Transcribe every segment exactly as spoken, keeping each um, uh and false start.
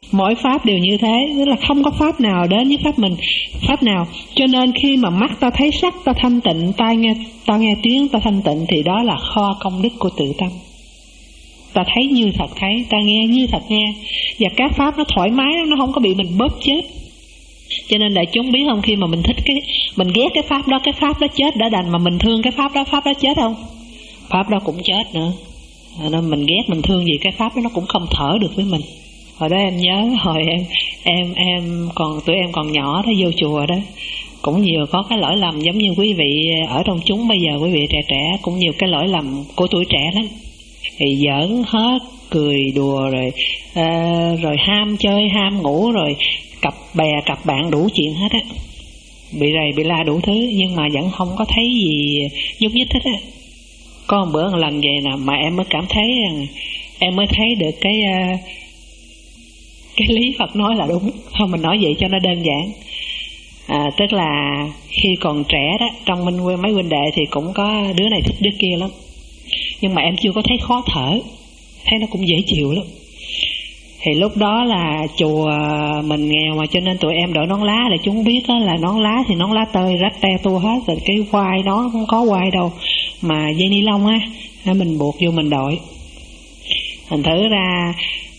Mỗi pháp đều như thế, tức là không có pháp nào đến với pháp mình, pháp nào. Cho nên khi mà mắt ta thấy sắc ta thanh tịnh, tai nghe ta nghe tiếng ta thanh tịnh, thì đó là kho công đức của tự tâm. Ta thấy như thật thấy, ta nghe như thật nghe, và các pháp nó thoải mái, nó không có bị mình bóp chết. Cho nên đại chúng biết không, khi mà mình thích cái, mình ghét cái pháp đó, cái pháp đó chết đã đành, mà mình thương cái pháp đó, pháp đó chết không? Pháp đó cũng chết nữa. Nên mình ghét mình thương gì cái pháp đó nó cũng không thở được với mình. Hồi đó em nhớ hồi em em em còn tụi em còn nhỏ đó, vô chùa đó cũng nhiều có cái lỗi lầm giống như quý vị ở trong chúng bây giờ, quý vị trẻ trẻ cũng nhiều cái lỗi lầm của tuổi trẻ lắm. Thì giỡn hết, cười đùa rồi à, rồi ham chơi ham ngủ, rồi cặp bè cặp bạn đủ chuyện hết á, bị rầy bị la đủ thứ, nhưng mà vẫn không có thấy gì nhúc nhích hết á. Có một bữa một lần vậy nè mà em mới cảm thấy, em mới thấy được cái cái lý Phật nói là đúng. Thôi mình nói vậy cho nó đơn giản. À, tức là khi còn trẻ đó, trong minh mấy huynh đệ thì cũng có đứa này thích đứa kia lắm, nhưng mà em chưa có thấy khó thở, thấy nó cũng dễ chịu lắm. Thì lúc đó là chùa mình nghèo mà, cho nên tụi em đội nón lá, để chúng biết đó, là nón lá thì nón lá tơi rách te tua hết rồi, cái quai nó không có quai đâu mà dây ni lông á, mình buộc vô mình đội. Thành thử ra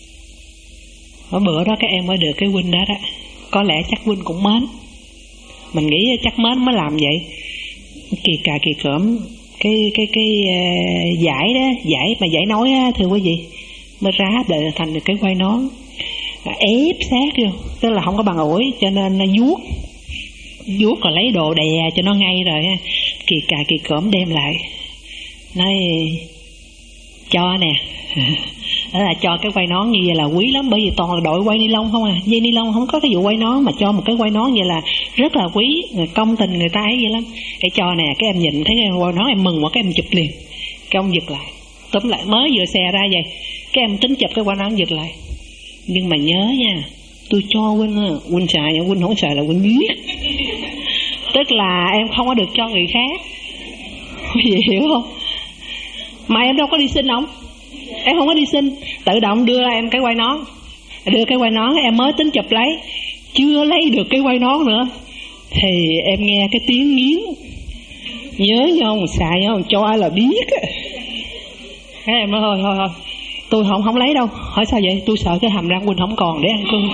ở bữa đó các em mới được cái huynh đó đó, có lẽ chắc huynh cũng mến, mình nghĩ chắc mến mới làm vậy. Kỳ cà kỳ cỡm cái cái cái uh, giải đó, giải mà giải nói á, thưa quý vị, mới rá để thành được cái quai nón, ép sát vô, tức là không có bằng ủi, cho nên nó vuốt vuốt rồi lấy đồ đè cho nó ngay rồi ha. Kỳ cà kỳ cỡm đem lại nói cho nè. Đó là cho cái quai nón như vậy là quý lắm, bởi vì toàn là đội quai ni lông không à, dây ni lông không có cái vụ quai nón, mà cho một cái quai nón vậy là rất là quý, người công tình người ta ấy vậy lắm. Để cho nè, cái em nhìn thấy cái quai nón em mừng quá, cái em chụp liền, cái ông giật lại, túm lại mới vừa xe ra vậy, cái em tính chụp cái quai nón giật lại. Nhưng mà nhớ nha, tôi cho huynh huynh xài, huynh không xài là huynh giết. Tức là em không có được cho người khác, quý vị hiểu không? Mà em đâu có đi xin ông, em không có đi xin, tự động đưa em cái quai nón, đưa cái quai nón, em mới tính chụp lấy, chưa lấy được cái quai nón nữa thì em nghe cái tiếng nghiến, nhớ nhau xài nhau cho ai là biết. Cái em nói thôi thôi thôi tôi không không lấy đâu. Hỏi sao vậy? Tôi sợ cái hàm răng huynh không còn để ăn cơm.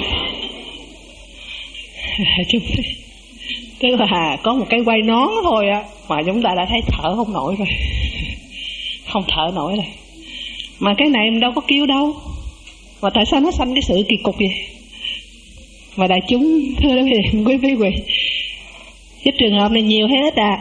Tức là có một cái quai nón thôi á mà chúng ta đã thấy thở không nổi rồi, không thở nổi rồi. Mà cái này em đâu có kêu đâu, mà tại sao nó sanh cái sự kỳ cục vậy? Và đại chúng thưa quý vị, quý vị, quý cái trường hợp này nhiều hết à.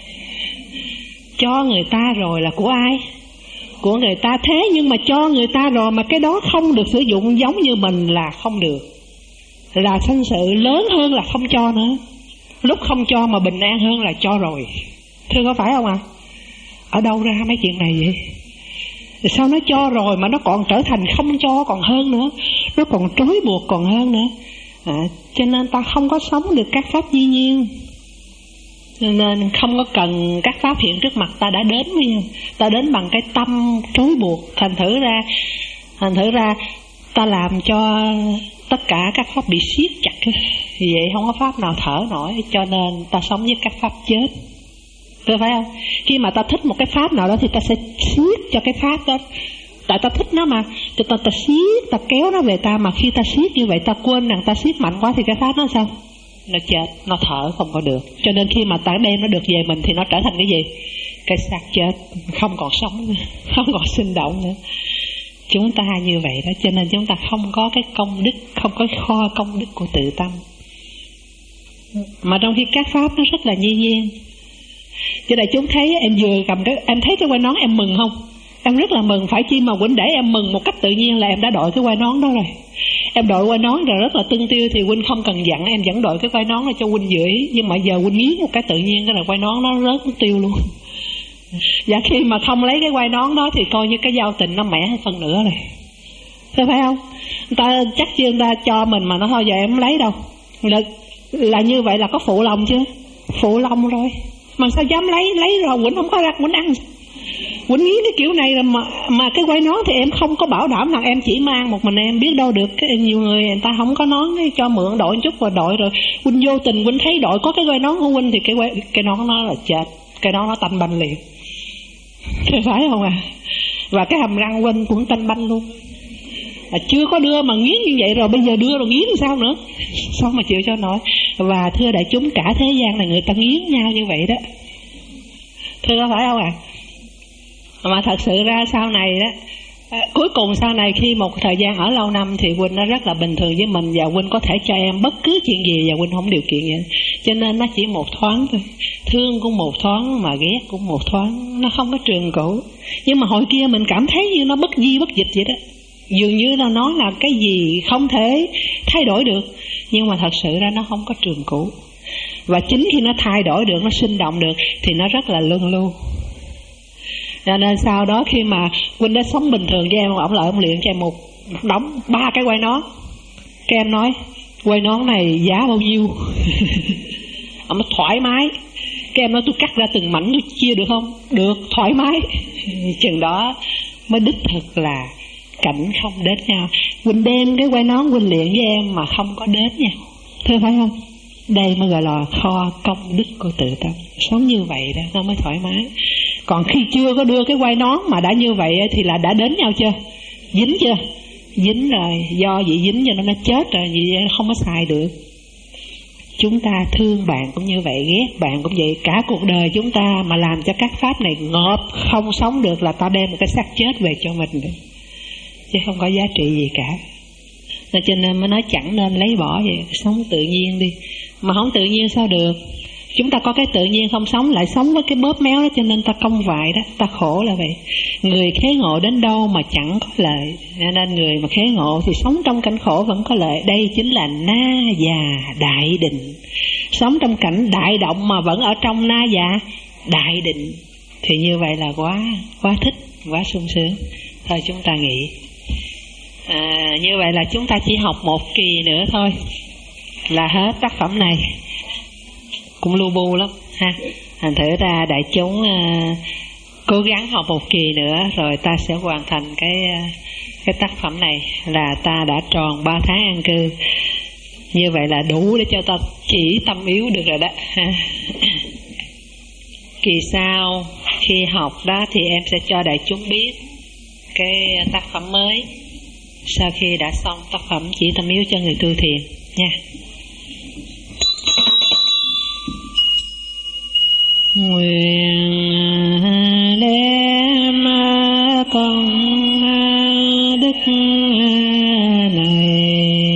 Cho người ta rồi là của ai? Của người ta, thế nhưng mà cho người ta rồi mà cái đó không được sử dụng giống như mình là không được, là sanh sự lớn hơn là không cho nữa. Lúc không cho mà bình an hơn là cho rồi. Thưa có phải không ạ? À? Ở đâu ra mấy chuyện này vậy? Sao nó cho rồi mà nó còn trở thành không cho còn hơn nữa, nó còn trói buộc còn hơn nữa à, cho nên ta không có sống được các pháp duy nhiên. Nên không có cần các pháp hiện trước mặt, ta đã đến với nhau, ta đến bằng cái tâm trói buộc. Thành thử ra thành thử ra ta làm cho tất cả các pháp bị siết chặt, vì vậy không có pháp nào thở nổi, cho nên ta sống với các pháp chết. Tôi phải không? Khi mà ta thích một cái pháp nào đó thì ta sẽ siết cho cái pháp đó, tại ta thích nó mà, thì ta, ta siết, ta kéo nó về ta. Mà khi ta siết như vậy ta quên rằng ta siết mạnh quá thì cái pháp nó sao? Nó chết, nó thở không có được. Cho nên khi mà ta đem nó được về mình thì nó trở thành cái gì? Cái xác chết, không còn sống nữa, không còn sinh động nữa. Chúng ta như vậy đó, cho nên chúng ta không có cái công đức, không có kho công đức của tự tâm. Mà trong khi các pháp nó rất là nhiên nhiên. Cho đại chúng thấy em vừa cầm cái, em thấy cái quai nón em mừng không? Em rất là mừng, phải chi mà Quỳnh để em mừng một cách tự nhiên là em đã đội cái quai nón đó rồi. Em đội quai nón rồi rất là tưng tiêu thì Quỳnh không cần dặn, em vẫn đội cái quai nón cho Quỳnh giữ ý. Nhưng mà giờ Quỳnh nghiến một cái tự nhiên cái là quai nón nó rớt mất tiêu luôn. Và khi mà không lấy cái quai nón đó thì coi như cái giao tình nó mẻ hơn phần nữa rồi. Thế phải không? Người ta chắc chưa người ta cho mình mà nó thôi giờ em không lấy đâu. Là, là như vậy là có phụ lòng chưa? Phụ lòng rồi. Mà sao dám lấy, lấy rồi Quỳnh không có ra Quỳnh ăn. Huynh nghiến cái kiểu này là mà, mà cái quay nón thì em không có bảo đảm rằng em chỉ mang một mình em, biết đâu được cái nhiều người người ta không có nón cho mượn đội chút và đội rồi Huynh vô tình Huynh thấy đội có cái quay nón của Huynh thì cái quay, cái nón nó là chết, cái nón nó tanh banh liền. Thế phải không à? Và cái hàm răng Huynh cũng tanh banh luôn. À, chưa có đưa mà nghiến như vậy rồi, bây giờ đưa rồi nghiến sao nữa? Sao mà chịu cho nổi. Và thưa đại chúng, cả thế gian này người ta nghiến nhau như vậy đó. Thưa có phải không ạ? À? Mà thật sự ra sau này đó, à, cuối cùng sau này khi một thời gian ở lâu năm thì Huynh nó rất là bình thường với mình, và Huynh có thể cho em bất cứ chuyện gì và Huynh không điều kiện vậy. Cho nên nó chỉ một thoáng thôi, thương cũng một thoáng mà ghét cũng một thoáng, nó không có trường cửu. Nhưng mà hồi kia mình cảm thấy như nó bất di bất dịch vậy đó, dường như là nó là cái gì không thể thay đổi được, nhưng mà thật sự ra nó không có trường cửu. Và chính khi nó thay đổi được, nó sinh động được thì nó rất là luân lưu. Cho nên sau đó khi mà Huynh đã sống bình thường với em, ông lại ông luyện cho em một đống ba cái quay nón. Cái em nói quay nón này giá bao nhiêu? Ông nói thoải mái. Cái em nói tôi cắt ra từng mảnh tôi chia được không? Được, thoải mái. Chừng đó mới đích thực là cảnh không đến nhau. Huynh đem cái quay nón Huynh luyện với em mà không có đến nhau, thưa phải không? Đây mới gọi là kho công đức của tự tâm. Sống như vậy đó nó mới thoải mái. Còn khi chưa có đưa cái quay nón mà đã như vậy thì là đã đến nhau chưa? Dính chưa? Dính rồi. Do vậy dính cho nó nó chết rồi, vậy nó không có xài được. Chúng ta thương bạn cũng như vậy, ghét bạn cũng vậy. Cả cuộc đời chúng ta mà làm cho các pháp này ngợp không sống được là ta đem một cái xác chết về cho mình được, chứ không có giá trị gì cả. Cho nên mới nói chẳng nên lấy bỏ vậy, sống tự nhiên đi. Mà không tự nhiên sao được? Chúng ta có cái tự nhiên không sống, lại sống với cái bóp méo đó, cho nên ta công vại đó, ta khổ là vậy. Người khế ngộ đến đâu mà chẳng có lợi, nên người mà khế ngộ thì sống trong cảnh khổ vẫn có lợi. Đây chính là na già đại định. Sống trong cảnh đại động mà vẫn ở trong na già đại định thì như vậy là quá quá thích, quá sung sướng. Thôi chúng ta nghĩ à, như vậy là chúng ta chỉ học một kỳ nữa thôi là hết tác phẩm này. Cũng lu bu lắm ha. Thành thử ra đại chúng uh, cố gắng học một kỳ nữa rồi ta sẽ hoàn thành cái uh, cái tác phẩm này là ta đã tròn ba tháng an cư. Như vậy là đủ để cho ta chỉ tâm yếu được rồi đó ha. Kỳ sau khi học đó thì em sẽ cho đại chúng biết cái tác phẩm mới sau khi đã xong tác phẩm chỉ tâm yếu cho người tu thiền nha. Nguyện đem công đức này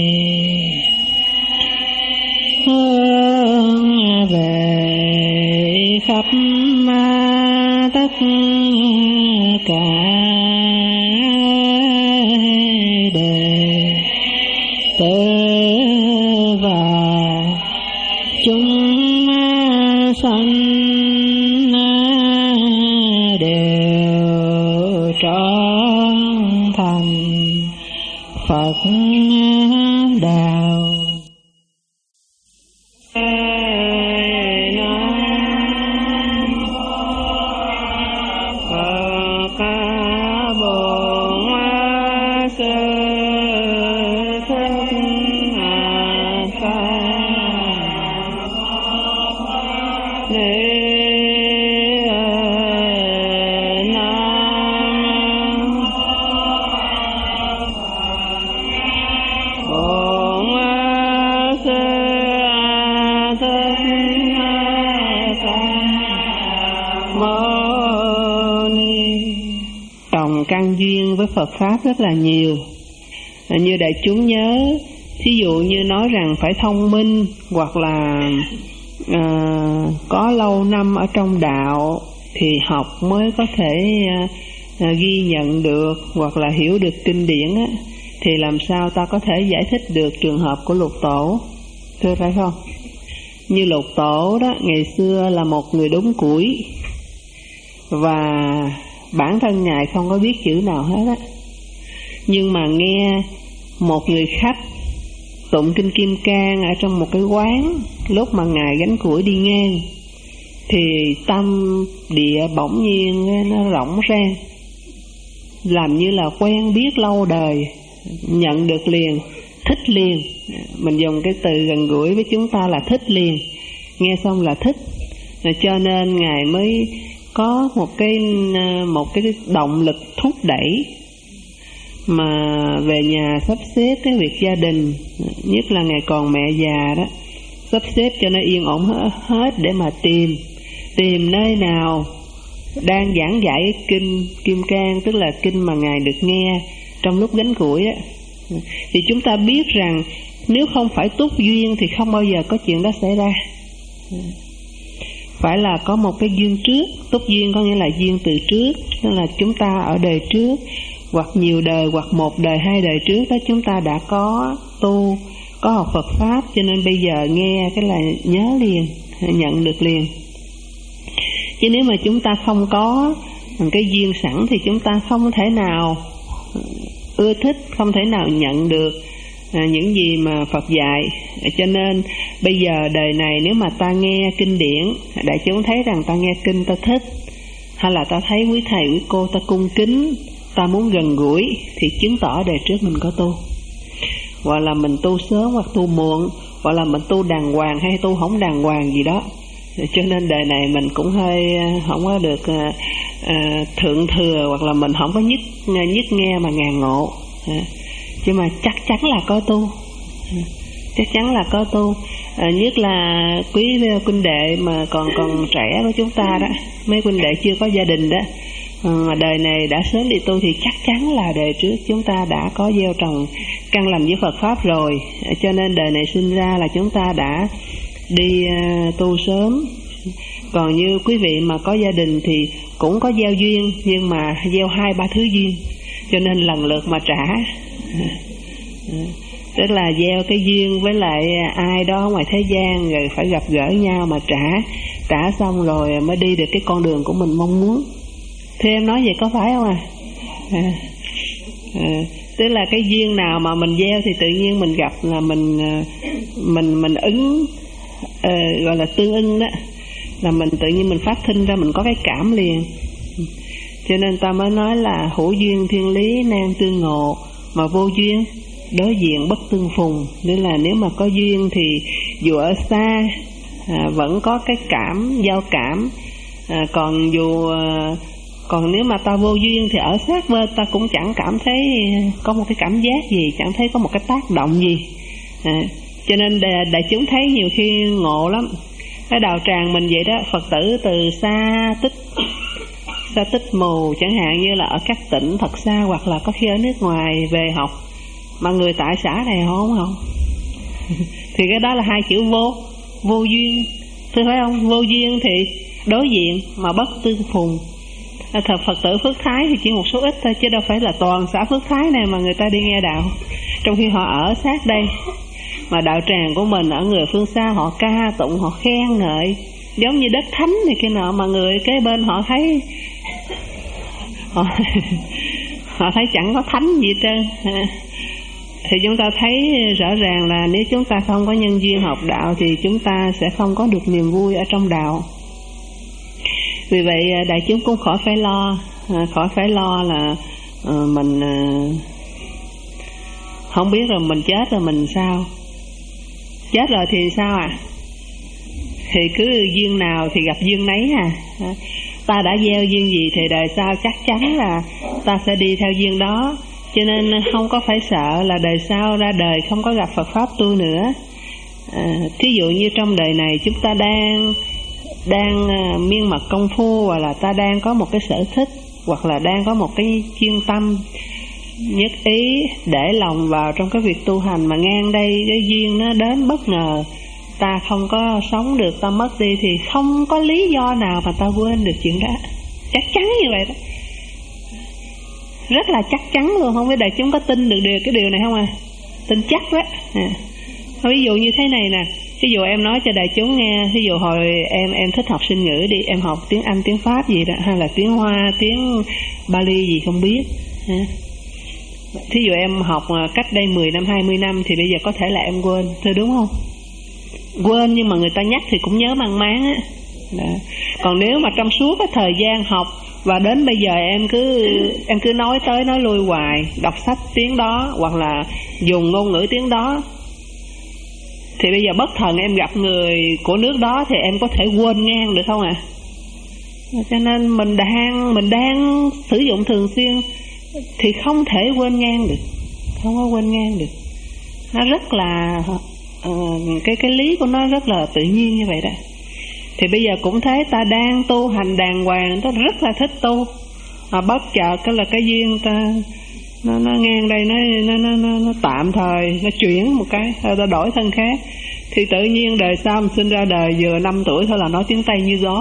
hướng về khắp tất cả đời tử và chúng sanh đều trọn thành Phật đạo. Căn duyên với Phật Pháp rất là nhiều. Như đại chúng nhớ, thí dụ như nói rằng phải thông minh hoặc là à, có lâu năm ở trong đạo thì học mới có thể à, à, ghi nhận được hoặc là hiểu được kinh điển á, thì làm sao ta có thể giải thích được trường hợp của Lục Tổ, thưa phải không? Như Lục Tổ đó, ngày xưa là một người đốn củi và bản thân Ngài không có biết chữ nào hết á, nhưng mà nghe một người khách tụng kinh Kim Cang ở trong một cái quán lúc mà Ngài gánh củi đi ngang, thì tâm địa bỗng nhiên nó rỗng rang, làm như là quen biết lâu đời, nhận được liền, thích liền. Mình dùng cái từ gần gũi với chúng ta là thích liền, nghe xong là thích. Cho nên Ngài mới có một cái một cái động lực thúc đẩy mà về nhà sắp xếp cái việc gia đình, nhất là Ngài còn mẹ già đó, sắp xếp cho nó yên ổn hết để mà tìm tìm nơi nào đang giảng dạy kinh Kim Cang, tức là kinh mà Ngài được nghe trong lúc gánh củi á. Thì chúng ta biết rằng nếu không phải túc duyên thì không bao giờ có chuyện đó xảy ra. Phải là có một cái duyên trước. Túc duyên có nghĩa là duyên từ trước, tức là chúng ta ở đời trước, hoặc nhiều đời, hoặc một đời, hai đời trước đó, chúng ta đã có tu, có học Phật Pháp, cho nên bây giờ nghe cái là nhớ liền, nhận được liền. Chứ nếu mà chúng ta không có cái duyên sẵn thì chúng ta không thể nào ưa thích, không thể nào nhận được à, những gì mà Phật dạy. Cho nên bây giờ đời này nếu mà ta nghe kinh điển, đại chúng thấy rằng ta nghe kinh ta thích, hay là ta thấy quý thầy quý cô ta cung kính, ta muốn gần gũi, thì chứng tỏ đời trước mình có tu. Hoặc là mình tu sớm hoặc tu muộn, hoặc là mình tu đàng hoàng hay tu không đàng hoàng gì đó. Cho nên đời này mình cũng hơi không có được uh, uh, thượng thừa, hoặc là mình không có nhất nhất nghe mà ngàn ngộ. uh, chứ mà chắc chắn là có tu, uh, chắc chắn là có tu. uh, nhất là quý huynh đệ mà còn còn trẻ của chúng ta đó, mấy huynh đệ chưa có gia đình đó, mà uh, đời này đã sớm đi tu thì chắc chắn là đời trước chúng ta đã có gieo trồng căn lành với Phật Pháp rồi. uh, cho nên đời này sinh ra là chúng ta đã đi uh, tu sớm. Còn như quý vị mà có gia đình thì cũng có gieo duyên, nhưng mà gieo hai ba thứ duyên, cho nên lần lượt mà trả. Tức là gieo cái duyên với lại ai đó ngoài thế gian, rồi phải gặp gỡ nhau mà trả. Trả xong rồi mới đi được cái con đường của mình mong muốn. Thế em nói vậy có phải không à? à, à Tức là cái duyên nào mà mình gieo thì tự nhiên mình gặp là mình mình mình ứng, uh, gọi là tương ưng đó, là mình tự nhiên mình phát sinh ra, mình có cái cảm liền. Cho nên ta mới nói là hữu duyên thiên lý nan tương ngộ, mà vô duyên đối diện bất tương phùng. Nên là nếu mà có duyên thì dù ở xa à, vẫn có cái cảm, giao cảm. à, Còn dù à, Còn nếu mà ta vô duyên thì ở sát bên ta cũng chẳng cảm thấy có một cái cảm giác gì, chẳng thấy có một cái tác động gì. à, Cho nên đại, đại chúng thấy nhiều khi ngộ lắm. Cái đạo tràng mình vậy đó, Phật tử từ xa tích xa tích mù, chẳng hạn như là ở các tỉnh thật xa, hoặc là có khi ở nước ngoài về học, mà người tại xã này không không thì cái đó là hai chữ vô, vô duyên. Thưa phải không? Vô duyên thì đối diện mà bất tương phùng. Thật Phật tử Phước Thái thì chỉ một số ít thôi, chứ đâu phải là toàn xã Phước Thái này mà người ta đi nghe đạo, trong khi họ ở sát đây. Mà đạo tràng của mình ở người phương xa họ ca tụng, họ khen ngợi giống như đất thánh này kia nọ, mà người kế bên họ thấy họ, họ thấy chẳng có thánh gì hết trơn. Thì chúng ta thấy rõ ràng là nếu chúng ta không có nhân duyên học đạo thì chúng ta sẽ không có được niềm vui ở trong đạo. Vì vậy đại chúng cũng khỏi phải lo, khỏi phải lo là uh, mình uh, không biết rồi mình chết rồi mình sao. Chết rồi thì sao à? Thì cứ duyên nào thì gặp duyên nấy à. Ta đã gieo duyên gì thì đời sau chắc chắn là ta sẽ đi theo duyên đó. Cho nên không có phải sợ là đời sau ra đời không có gặp Phật Pháp tu nữa. à, Thí dụ như trong đời này chúng ta đang Đang uh, miên mật công phu, hoặc là ta đang có một cái sở thích, hoặc là đang có một cái chuyên tâm nhất ý để lòng vào trong cái việc tu hành, mà ngang đây cái duyên nó đến bất ngờ, ta không có sống được, ta mất đi, thì không có lý do nào mà ta quên được chuyện đó. Chắc chắn như vậy đó, rất là chắc chắn luôn. Không biết đại chúng có tin được điều, cái điều này không à? Tin chắc đó. à. Ví dụ như thế này nè, ví dụ em nói cho đại chúng nghe, ví dụ hồi em em thích học sinh ngữ đi, em học tiếng Anh, tiếng Pháp gì đó, hay là tiếng Hoa, tiếng Bali gì không biết. ha. Thí dụ em học cách đây mười năm, hai mươi năm thì bây giờ có thể là em quên, thưa đúng không? Quên nhưng mà người ta nhắc thì cũng nhớ mang máng á. Đó. Còn nếu mà trong suốt cái thời gian học và đến bây giờ em cứ em cứ nói tới nói lui hoài, đọc sách tiếng đó hoặc là dùng ngôn ngữ tiếng đó, thì bây giờ bất thần em gặp người của nước đó thì em có thể quên ngang được không ạ? À? Cho nên mình đang mình đang sử dụng thường xuyên thì không thể quên ngang được, không có quên ngang được. Nó rất là uh, cái cái lý của nó rất là tự nhiên như vậy đó. Thì bây giờ cũng thế, ta đang tu hành đàng hoàng, ta rất là thích tu, mà bất chợt cái là cái duyên ta nó nó ngang đây, nó nó nó nó, nó tạm thời nó chuyển một cái, ta đổi thân khác, thì tự nhiên đời sau mình sinh ra đời vừa năm tuổi thôi là nói tiếng Tây như gió.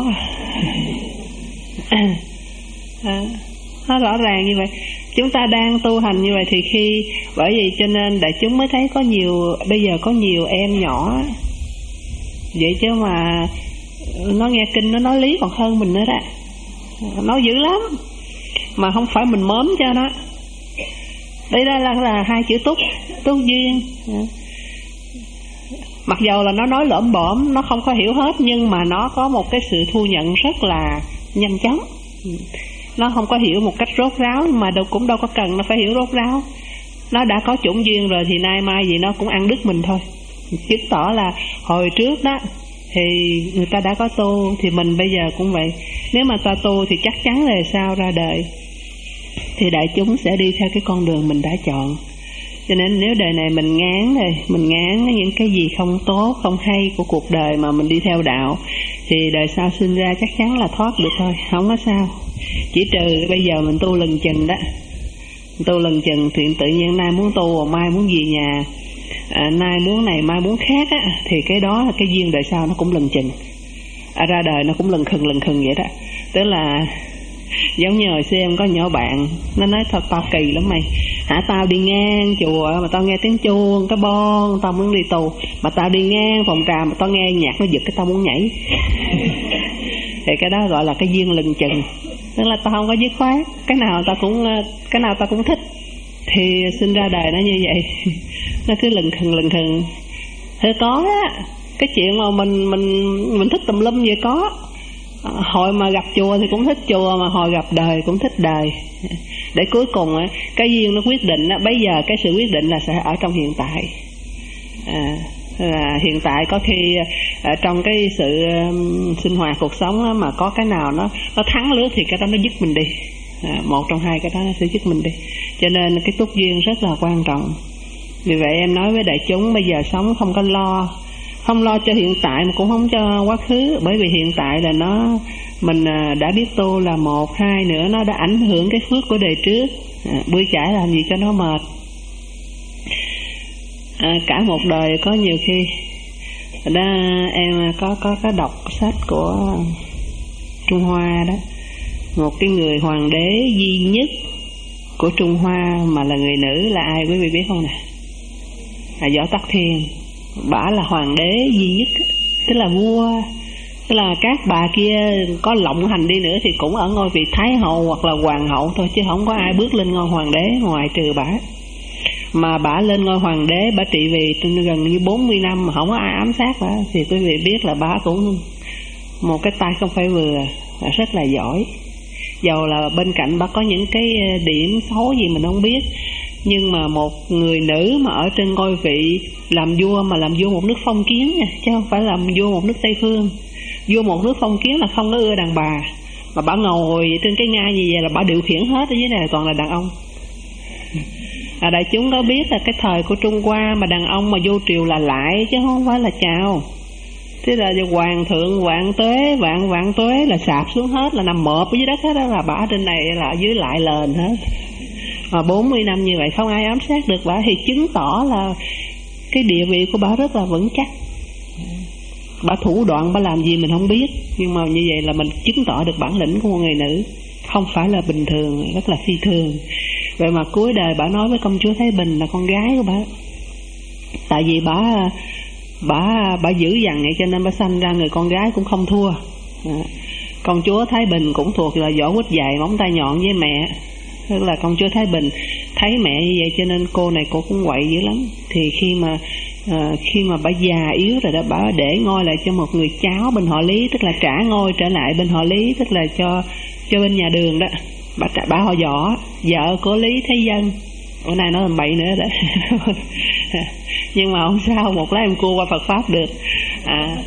À, à, nó rõ ràng như vậy. Chúng ta đang tu hành như vậy thì khi, bởi vì cho nên đại chúng mới thấy có nhiều, bây giờ có nhiều em nhỏ vậy chứ mà nó nghe kinh nó nói lý còn hơn mình nữa đó, nói dữ lắm mà không phải mình mớm cho nó. Đây là, là, là hai chữ túc, túc duyên. Mặc dầu là nó nói lỡm bõm, nó không có hiểu hết, nhưng mà nó có một cái sự thu nhận rất là nhanh chóng. Nó không có hiểu một cách rốt ráo, mà đâu cũng đâu có cần nó phải hiểu rốt ráo. Nó đã có chủng duyên rồi thì nay mai gì nó cũng ăn đứt mình thôi. Chứng tỏ là hồi trước đó thì người ta đã có tu, thì mình bây giờ cũng vậy. Nếu mà ta tu thì chắc chắn là sau ra đời thì đại chúng sẽ đi theo cái con đường mình đã chọn. Cho nên nếu đời này mình ngán rồi, mình ngán những cái gì không tốt, không hay của cuộc đời mà mình đi theo đạo, thì đời sau sinh ra chắc chắn là thoát được thôi, không có sao. Chỉ trừ bây giờ mình tu lừng chừng đó, tu lừng chừng thì tự nhiên nay muốn tu, mai muốn về nhà, à, nay muốn này, mai muốn khác á, thì cái đó là cái duyên đời sau nó cũng lừng chừng, à, ra đời nó cũng lừng khừng lừng khừng vậy đó. Tức là giống như hồi xưa em có nhỏ bạn, nó nói thật tao kỳ lắm mày, hả tao đi ngang chùa mà tao nghe tiếng chuông cái bon, tao muốn đi tù, mà tao đi ngang phòng trà mà tao nghe nhạc nó giật cái tao muốn nhảy. Thì cái đó gọi là cái duyên lừng chừng, tức là tao không có dứt khoát, cái nào tao cũng cái nào tao cũng thích, thì sinh ra đời nó như vậy. Nó cứ lừng khừng lừng khừng. Thì có á, cái chuyện mà mình mình mình thích tùm lum vậy có. Hồi mà gặp chùa thì cũng thích chùa, mà hồi gặp đời cũng thích đời. Để cuối cùng á, cái duyên nó quyết định á, bây giờ cái sự quyết định là sẽ ở trong hiện tại. À, là hiện tại có khi ở trong cái sự um, sinh hoạt cuộc sống á, mà có cái nào nó nó thắng lướt thì cái đó nó dứt mình đi. À, một trong hai cái đó nó sẽ dứt mình đi. Cho nên cái túc duyên rất là quan trọng. Vì vậy em nói với đại chúng bây giờ sống không có lo, không lo cho hiện tại mà cũng không cho quá khứ, bởi vì hiện tại là nó mình đã biết tu là một, hai nữa nó đã ảnh hưởng cái phước của đời trước. À, bưởi chải làm gì cho nó mệt. À, cả một đời có nhiều khi đó, em có có có đọc sách của Trung Hoa đó, một cái người hoàng đế duy nhất của Trung Hoa mà là người nữ là ai quý vị biết không nè? Là Võ Tắc Thiên. Bả là hoàng đế duy nhất, tức là vua, tức là các bà kia có lộng hành đi nữa thì cũng ở ngôi vị thái hậu hoặc là hoàng hậu thôi, chứ không có ai bước lên ngôi hoàng đế ngoài trừ bả. Mà bả lên ngôi hoàng đế, bả trị vì gần như bốn mươi năm mà không có ai ám sát bả, thì quý vị biết là bả cũng một cái tay không phải vừa, rất là giỏi. Dầu là bên cạnh bả có những cái điểm xấu gì mình không biết, nhưng mà một người nữ mà ở trên ngôi vị làm vua, mà làm vua một nước phong kiến nha, chứ không phải làm vua một nước Tây Phương. Vua một nước phong kiến là không có ưa đàn bà, mà bả ngồi trên cái ngai như vậy là bả điều khiển hết, ở dưới này toàn là đàn ông. À, đại chúng có biết là cái thời của Trung Hoa mà đàn ông mà vô triều là lại chứ không phải là chào. Thế là hoàng thượng vạn tuế, vạn vạn tuế là sạp xuống hết, là nằm mộp ở dưới đất hết đó, là bả trên này là ở dưới lại lên hết. Mà bốn mươi năm như vậy không ai ám sát được bả, thì chứng tỏ là cái địa vị của bả rất là vững chắc. Bả thủ đoạn bả làm gì mình không biết, nhưng mà như vậy là mình chứng tỏ được bản lĩnh của một người nữ không phải là bình thường, rất là phi thường. Vậy mà cuối đời bả nói với công chúa Thái Bình là con gái của bả, tại vì bả bả bả dữ dằn vậy cho nên bả sanh ra người con gái cũng không thua. À, công chúa Thái Bình cũng thuộc là vỏ quýt dài móng tay nhọn với mẹ, tức là công chúa Thái Bình thấy mẹ như vậy cho nên cô này cô cũng quậy dữ lắm. Thì khi mà à, khi mà bà già yếu rồi đó, bà để ngôi lại cho một người cháu bên họ Lý, tức là trả ngôi trở lại bên họ Lý, tức là cho cho bên nhà Đường đó. Bà trả bà họ Võ, vợ của Lý Thế Dân. Bữa nay nói làm bậy nữa đó. Nhưng mà không sao, một lát em cua qua Phật pháp được. À,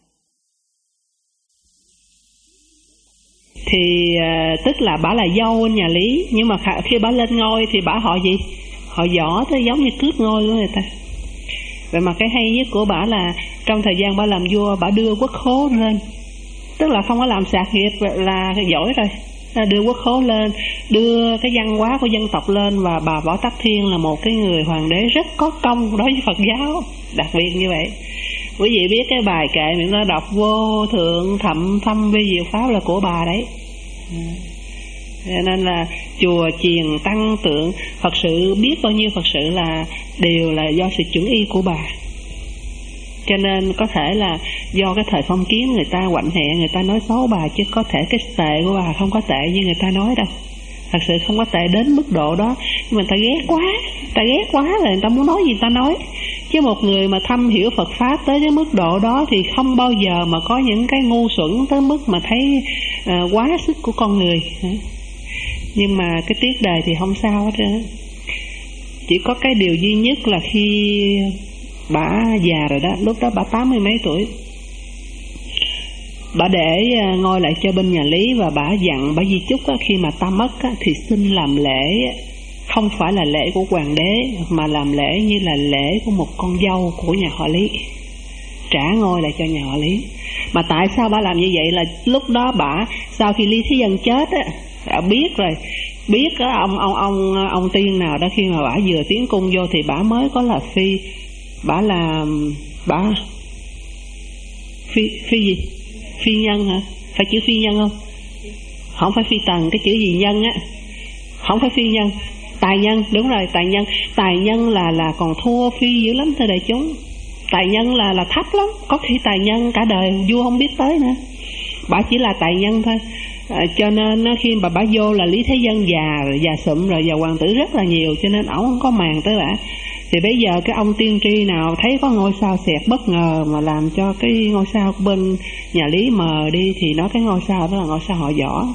thì à, tức là bà là dâu bên nhà Lý, nhưng mà khi bà lên ngôi thì bà họ gì? Họ Võ, tới giống như cướp ngôi của người ta. Vậy mà cái hay nhất của bà là trong thời gian bà làm vua, bà đưa quốc khố lên, tức là không có làm sạc nghiệp là giỏi rồi, đưa quốc khố lên, đưa cái văn hóa của dân tộc lên. Và bà Võ Tắc Thiên là một cái người hoàng đế rất có công đối với Phật giáo, đặc biệt như vậy. Quý vị biết cái bài kệ mình nó đọc vô thượng thậm thâm vi diệu pháp là của bà đấy. Cho nên là chùa chiền tăng tượng Phật sự biết bao nhiêu Phật sự là đều là do sự chuẩn y của bà. Cho nên có thể là do cái thời phong kiến người ta quạnh hẹ, người ta nói xấu bà, chứ có thể cái tệ của bà không có tệ như người ta nói đâu. Thật sự không có tệ đến mức độ đó, nhưng mà người ta ghét quá, người ta ghét quá là người ta muốn nói gì người ta nói. Chứ một người mà thâm hiểu Phật pháp tới cái mức độ đó thì không bao giờ mà có những cái ngu xuẩn tới mức mà thấy uh, quá sức của con người. Nhưng mà cái tiếc đời thì không sao hết. Chỉ có cái điều duy nhất là khi bà già rồi đó, lúc đó bà tám mươi mấy tuổi, bà để ngôi lại cho bên nhà Lý, và bà dặn bà di chúc á, khi mà ta mất á, thì xin làm lễ không phải là lễ của hoàng đế, mà làm lễ như là lễ của một con dâu của nhà họ Lý, trả ngôi lại cho nhà họ Lý. Mà tại sao bà làm như vậy là lúc đó bà sau khi Lý Thế Dân chết á, đã biết rồi, biết đó, ông ông ông ông tiên nào đó khi mà bà vừa tiến cung vô thì bà mới có là phi, bà là bà phi phi gì phi nhân hả? Phải chữ phi nhân không? Không phải phi tần, cái chữ gì nhân á, không phải phi nhân, tài nhân, đúng rồi, tài nhân. Tài nhân là là còn thua phi dữ lắm thưa đại chúng. Tài nhân là là thấp lắm, có khi tài nhân cả đời vua không biết tới nữa. Bà chỉ là tài nhân thôi. À, cho nên khi bà bà vô là Lý Thế Dân già rồi, già sụm rồi, và hoàng tử rất là nhiều, cho nên ổng không có màng tới bà. Thì bây giờ cái ông tiên tri nào thấy có ngôi sao xẹt bất ngờ mà làm cho cái ngôi sao của bên nhà Lý mờ đi, thì nói cái ngôi sao đó là ngôi sao họ Võ.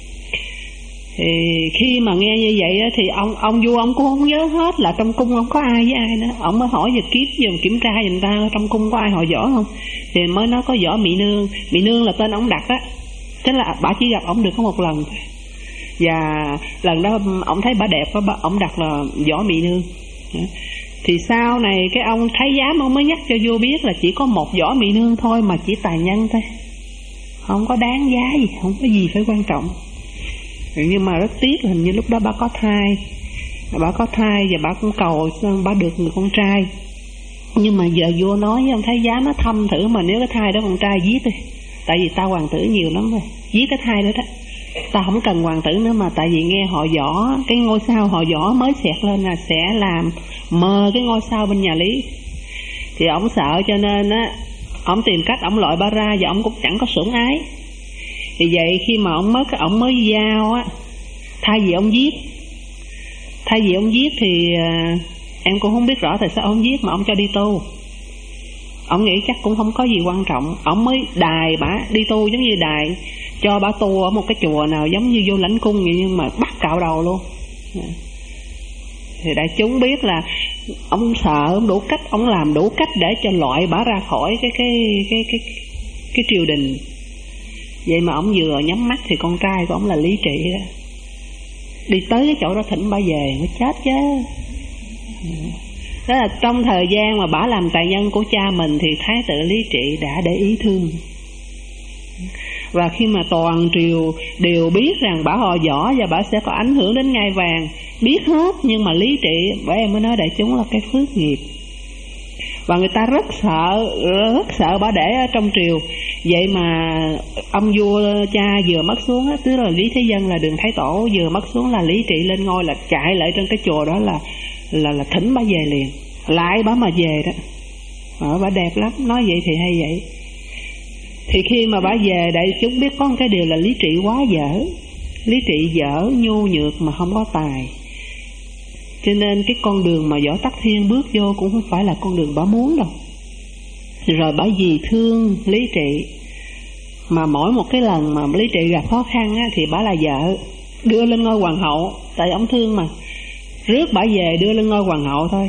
Thì khi mà nghe như vậy á, thì ông ông vua ông cũng không nhớ hết là trong cung không có ai với ai nữa. Ông mới hỏi giật kiếp giùm, kiểm tra giùm ta trong cung có ai họ Võ không, thì mới nói có Võ Mị Nương. Mị Nương là tên ông đặt á, tức là bà chỉ gặp ông được có một lần thôi. Và lần đó ông thấy bà đẹp, ông đặt là Võ Mị Nương. Thì sau này cái ông thái giám ông mới nhắc cho vua biết là chỉ có một Võ Mị Nương thôi, mà chỉ tài nhân thôi, không có đáng giá gì, không có gì phải quan trọng. Nhưng mà rất tiếc là hình như lúc đó bà có thai, bà có thai và bà cũng cầu bà được người con trai. Nhưng mà giờ vua nói với ông thái giám nó thăm thử, mà nếu cái thai đó con trai giết đi, tại vì tao hoàng tử nhiều lắm rồi, giết cái thai đó đó, tao không cần hoàng tử nữa. Mà tại vì nghe họ Võ, cái ngôi sao họ Võ mới xẹt lên là sẽ làm mờ cái ngôi sao bên nhà Lý, thì ổng sợ, cho nên á ổng tìm cách ổng loại bà ra, và ổng cũng chẳng có sủng ái. Thì vậy khi mà ổng mất, ổng mới giao á, thay vì ổng giết, thay vì ổng giết thì à, em cũng không biết rõ tại sao ổng giết, mà ổng cho đi tu. Ổng nghĩ chắc cũng không có gì quan trọng, ổng mới đài bả đi tu, giống như đài cho bả tu ở một cái chùa nào giống như vô lãnh cung vậy, nhưng mà bắt cạo đầu luôn. Thì đại chúng biết là ông sợ, ông đủ cách, ông làm đủ cách để cho loại bả ra khỏi cái cái cái cái cái, cái triều đình. Vậy mà ông vừa nhắm mắt thì con trai của ông là Lý Trị đó đi tới cái chỗ đó thỉnh bả về mới chết chứ. Đó là trong thời gian mà bả làm tài nhân của cha mình thì thái tử Lý Trị đã để ý thương. Và khi mà toàn triều đều biết rằng bả họ Võ và bả sẽ có ảnh hưởng đến ngai vàng, biết hết, nhưng mà Lý Trị, bởi em mới nói đại chúng là cái phước nghiệp. Và người ta rất sợ, rất sợ bả để ở trong triều. Vậy mà ông vua cha vừa mất xuống, tức là Lý Thế Dân là Đường Thái Tổ vừa mất xuống là Lý Trị lên ngôi, là chạy lại trên cái chùa đó là là là thỉnh bả về liền, lại bả mà về đó. Ở bả đẹp lắm, nói vậy thì hay vậy. Thì khi mà bả về, đại chúng biết có một cái điều là Lý Trị quá dở. Lý Trị dở, nhu nhược mà không có tài. Cho nên cái con đường mà Võ Tắc Thiên bước vô cũng không phải là con đường bà muốn đâu. Rồi bởi vì thương Lý Trị, mà mỗi một cái lần mà Lý Trị gặp khó khăn á, thì bà là vợ đưa lên ngôi hoàng hậu, tại ông thương mà, rước bà về đưa lên ngôi hoàng hậu thôi.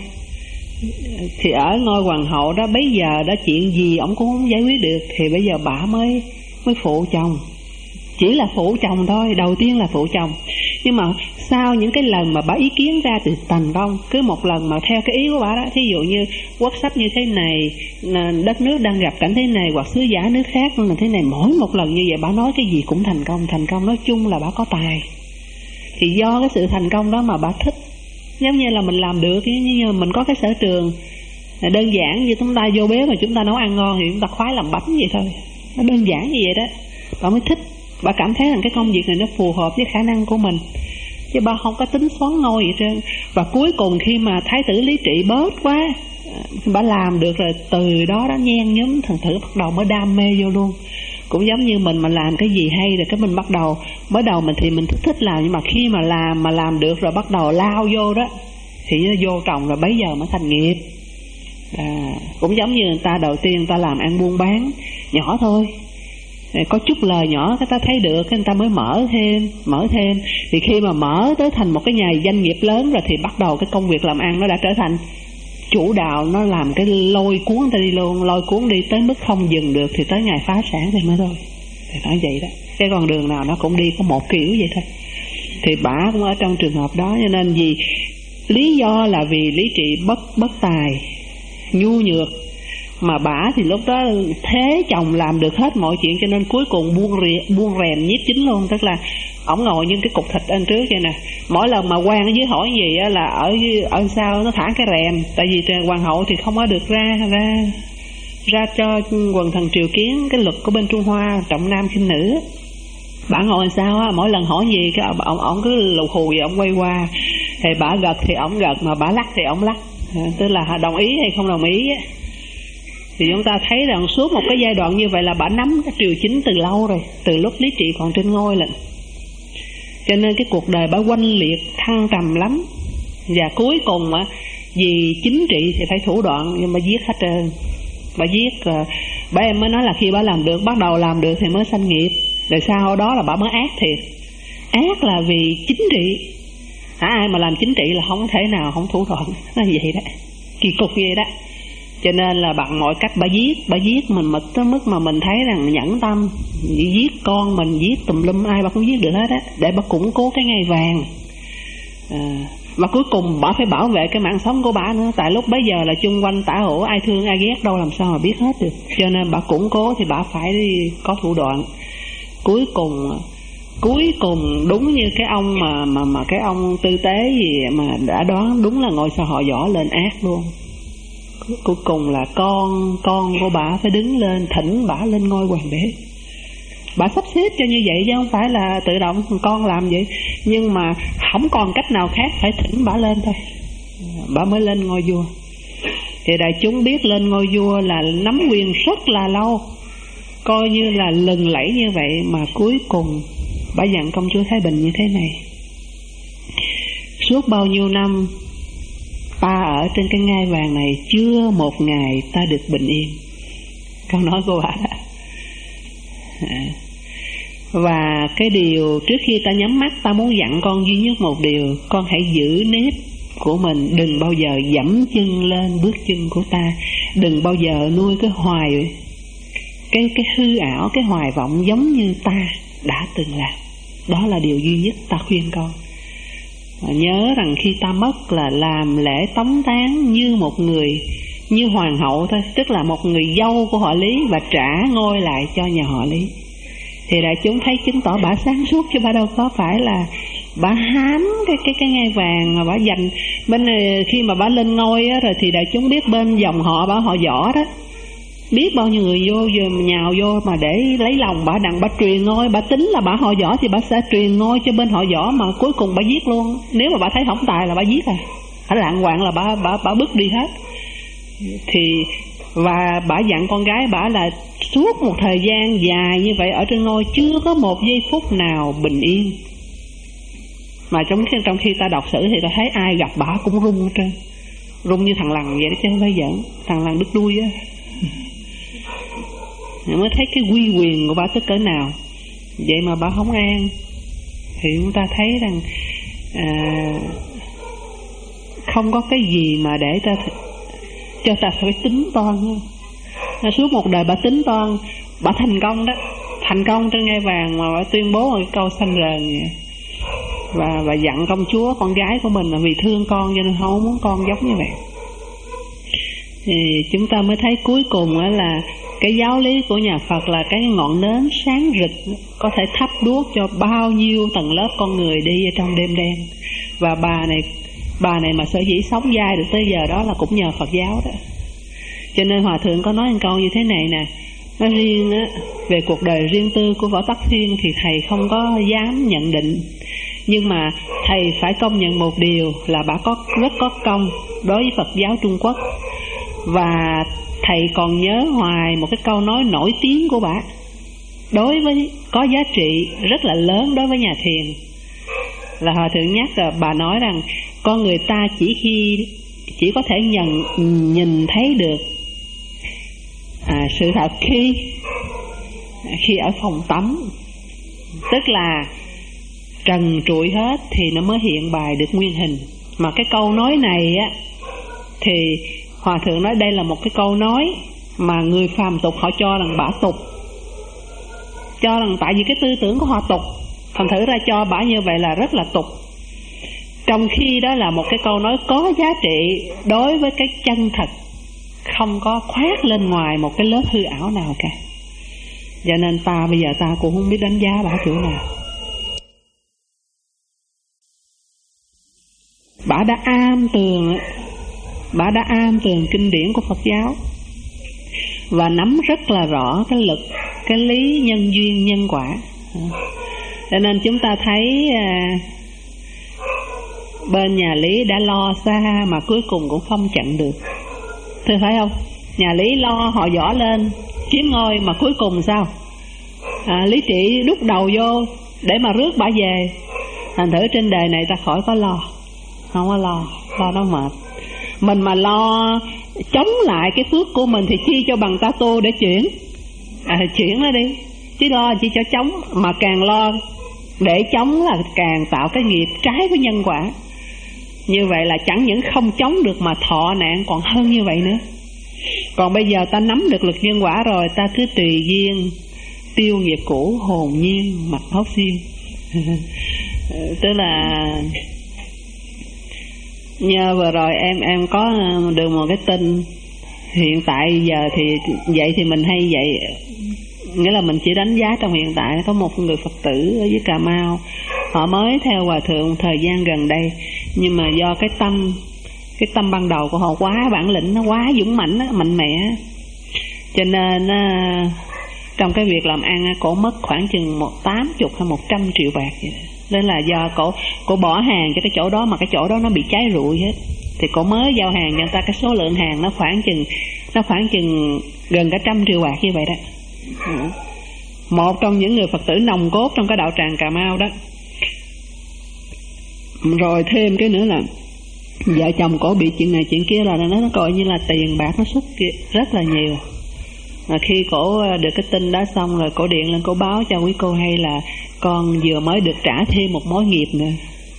Thì ở ngôi hoàng hậu đó bấy giờ đã chuyện gì ổng cũng không giải quyết được, thì bây giờ bà mới mới phụ chồng. Chỉ là phụ chồng thôi, đầu tiên là phụ chồng. Nhưng mà sau những cái lần mà bà ý kiến ra từ thành công, cứ một lần mà theo cái ý của bà đó, thí dụ như quốc sách như thế này, đất nước đang gặp cảnh thế này, hoặc sứ giả nước khác là thế này, mỗi một lần như vậy bà nói cái gì cũng thành công. Thành công nói chung là bà có tài. Thì do cái sự thành công đó mà bà thích. Giống như là mình làm được, như mình có cái sở trường đơn giản như chúng ta vô bếp mà chúng ta nấu ăn ngon thì chúng ta khoái làm bánh vậy thôi. Nó đơn giản như vậy đó, bà mới thích. Bà cảm thấy rằng cái công việc này nó phù hợp với khả năng của mình, chứ bà không có tính xoắn ngôi gì trơn. Và cuối cùng khi mà thái tử Lý Trị bớt quá, bà làm được rồi, từ đó đó nhen nhóm thần thử bắt đầu mới đam mê vô luôn. Cũng giống như mình mà làm cái gì hay rồi cái mình bắt đầu, mới đầu mình thì mình thích thích làm, nhưng mà khi mà làm mà làm được rồi bắt đầu lao vô đó thì nó vô trồng rồi, bấy giờ mới thành nghiệp. À, cũng giống như người ta đầu tiên người ta làm ăn buôn bán nhỏ thôi, có chút lời nhỏ người ta thấy được, người ta mới mở thêm, mở thêm. Thì khi mà mở tới thành một cái nhà doanh nghiệp lớn rồi thì bắt đầu cái công việc làm ăn nó đã trở thành chủ đạo, nó làm cái lôi cuốn người ta đi luôn, lôi cuốn đi tới mức không dừng được, thì tới ngày phá sản thì mới thôi. Thì nói vậy đó, cái con đường nào nó cũng đi có một kiểu vậy thôi. Thì bả cũng ở trong trường hợp đó, cho nên vì lý do là vì Lý Trị bất bất tài, nhu nhược, mà bả thì lúc đó thế chồng làm được hết mọi chuyện, cho nên cuối cùng buông rè, buông rèm nhiếp chính luôn. Tức là ổng ngồi như cái cục thịt bên trước vậy nè, mỗi lần mà quan ở dưới hỏi gì á là ở ở sau nó thả cái rèm, tại vì hoàng hậu thì không có được ra ra ra cho quần thần triều kiến cái luật của bên Trung Hoa trọng nam khinh nữ. Bả ngồi sao á, mỗi lần hỏi gì cái ổng ổng cứ lù khù gì ổng quay qua, thì bả gật thì ổng gật, mà bả lắc thì ổng lắc, tức là đồng ý hay không đồng ý á. Thì chúng ta thấy rằng suốt một cái giai đoạn như vậy là bà nắm cái triều chính từ lâu rồi, từ lúc Lý Trị còn trên ngôi lận. Cho nên cái cuộc đời bà oanh liệt thăng trầm lắm. Và cuối cùng á, vì chính trị thì phải thủ đoạn, nhưng mà giết hết trơn. Bà giết, bà em mới nói là khi bà làm được, bắt đầu làm được thì mới sanh nghiệp. Rồi sau đó là bà mới ác thiệt. Ác là vì chính trị. Hả, ai mà làm chính trị là không thể nào không thủ đoạn. Nó vậy đó, kỳ cục vậy đó. Cho nên là bằng mọi cách bà giết, bà giết mình mực tới mức mà mình thấy rằng nhẫn tâm, giết con mình, giết tùm lum ai bà cũng giết được hết á, để bà củng cố cái ngai vàng. À, và cuối cùng bà phải bảo vệ cái mạng sống của bà nữa, tại lúc bấy giờ là chung quanh tả hữu, ai thương ai ghét đâu làm sao mà biết hết được. Cho nên bà củng cố thì bà phải đi có thủ đoạn. Cuối cùng cuối cùng đúng như cái ông mà mà mà cái ông tư tế gì mà đã đoán đúng là ngôi sao họ Võ lên ác luôn. Cuối cùng là con con của bà phải đứng lên thỉnh bà lên ngôi hoàng đế. Bà sắp xếp cho như vậy chứ không phải là tự động con làm vậy. Nhưng mà không còn cách nào khác, phải thỉnh bà lên thôi, bà mới lên ngôi vua. Thì đại chúng biết lên ngôi vua là nắm quyền rất là lâu, coi như là lừng lẫy như vậy, mà cuối cùng bà dặn công chúa Thái Bình như thế này: suốt bao nhiêu năm ta ở trên cái ngai vàng này, chưa một ngày ta được bình yên. Câu nói của bà đó. À. Và cái điều trước khi ta nhắm mắt, ta muốn dặn con duy nhất một điều: con hãy giữ nếp của mình, đừng bao giờ dẫm chân lên bước chân của ta, đừng bao giờ nuôi cái hoài cái cái hư ảo, cái hoài vọng giống như ta đã từng làm. Đó là điều duy nhất ta khuyên con. Và nhớ rằng khi ta mất là làm lễ tống táng như một người, như hoàng hậu thôi, tức là một người dâu của họ Lý, và trả ngôi lại cho nhà họ Lý. Thì đại chúng thấy chứng tỏ bà sáng suốt, chứ bà đâu có phải là bà hám cái cái cái ngai vàng mà bà dành. Bên khi mà bà lên ngôi á, rồi thì đại chúng biết bên dòng họ bà họ Võ đó, biết bao nhiêu người vô nhào vô mà để lấy lòng bà, đặng bà truyền ngôi. Bà tính là bà họ Võ thì bà sẽ truyền ngôi cho bên họ Võ, mà cuối cùng bà giết luôn. Nếu mà bà thấy không tài là bà giết à, hả lạng hoạn là bà bà bà bước đi hết. Thì và bà dặn con gái bà là suốt một thời gian dài như vậy ở trên ngôi, chưa có một giây phút nào bình yên. Mà trong khi, trong khi ta đọc sử thì ta thấy ai gặp bả cũng run hết trơn, run như thằng lằn vậy đó chứ không phải giỡn. Thằng lằn đứt đuôi á. Mới thấy cái uy quyền của bả tới cỡ nào. Vậy mà bả không an. Thì chúng ta thấy rằng à, không có cái gì mà để ta cho ta phải tính toan. Suốt một đời bả tính toan, bả thành công đó, thành công trên ngai vàng mà bả tuyên bố một cái câu xanh rờn vậy. Và, và dặn công chúa con gái của mình là vì thương con cho nên không muốn con giống như vậy. Thì chúng ta mới thấy cuối cùng là cái giáo lý của nhà Phật là cái ngọn nến sáng rực, có thể thắp đuốc cho bao nhiêu tầng lớp con người đi ở trong đêm đen. Và bà này bà này mà sở dĩ sống dai được tới giờ đó là cũng nhờ Phật giáo đó. Cho nên Hòa Thượng có nói một câu như thế này nè. Nói riêng á, về cuộc đời riêng tư của Võ Tắc Thiên thì thầy không có dám nhận định. Nhưng mà thầy phải công nhận một điều là bà có rất có công đối với Phật giáo Trung Quốc. Và thầy còn nhớ hoài một cái câu nói nổi tiếng của bà, đối với có giá trị rất là lớn đối với nhà thiền. Là Hòa Thượng nhắc là bà nói rằng con người ta chỉ khi chỉ có thể nhận nhìn thấy được à, sự thật khi khi ở phòng tắm, tức là trần trụi hết thì nó mới hiện bài được nguyên hình. Mà cái câu nói này á thì Hòa Thượng nói đây là một cái câu nói mà người phàm tục họ cho rằng bả tục, cho rằng tại vì cái tư tưởng của họ tục, thành thử ra cho bả như vậy là rất là tục. Trong khi đó là một cái câu nói có giá trị đối với cái chân thật, không có khoác lên ngoài một cái lớp hư ảo nào cả. Cho nên ta bây giờ ta cũng không biết đánh giá bả kiểu nào. Bả đã am tường Bả đã am tường kinh điển của Phật giáo và nắm rất là rõ cái lực, cái lý nhân duyên nhân quả. Cho nên chúng ta thấy à, bên nhà Lý đã lo xa mà cuối cùng cũng không chặn được. Thưa phải không? Nhà Lý lo họ võ lên chiếm ngôi mà cuối cùng sao? À, Lý Trị đút đầu vô để mà rước bả về. Thành thử trên đời này ta khỏi có lo, không có lo, lo nó mệt. Mình mà lo chống lại cái phước của mình thì chi cho bằng ta tu để chuyển, à, chuyển nó đi. Chứ lo chỉ cho chống, mà càng lo để chống là càng tạo cái nghiệp trái với nhân quả. Như vậy là chẳng những không chống được mà thọ nạn còn hơn như vậy nữa. Còn bây giờ ta nắm được lực nhân quả rồi, ta cứ tùy duyên tiêu nghiệp cũ, hồn nhiên mặc áo xiêm. Tức là nhờ vừa rồi em em có được một cái tin. Hiện tại giờ thì vậy thì mình hay vậy, nghĩa là mình chỉ đánh giá trong hiện tại. Có một người Phật tử ở dưới Cà Mau, họ mới theo Hòa Thượng thời gian gần đây, nhưng mà do cái tâm cái tâm ban đầu của họ quá bản lĩnh, nó quá dũng mãnh, mạnh mẽ, cho nên trong cái việc làm ăn cổ mất khoảng chừng một tám chục hay một trăm triệu bạc vậy. Nên là do cổ cổ bỏ hàng cho cái chỗ đó mà cái chỗ đó nó bị cháy rụi hết, thì cổ mới giao hàng cho người ta, cái số lượng hàng nó khoảng chừng nó khoảng chừng gần cả trăm triệu bạc như vậy đó. Một trong những người Phật tử nòng cốt trong cái đạo tràng Cà Mau đó. Rồi thêm cái nữa là vợ chồng cổ bị chuyện này chuyện kia, là nó nó coi như là tiền bạc nó xuất rất là nhiều. Mà khi cổ được cái tin đó xong rồi cổ điện lên cổ báo cho quý cô hay là con vừa mới được trả thêm một mối nghiệp nữa.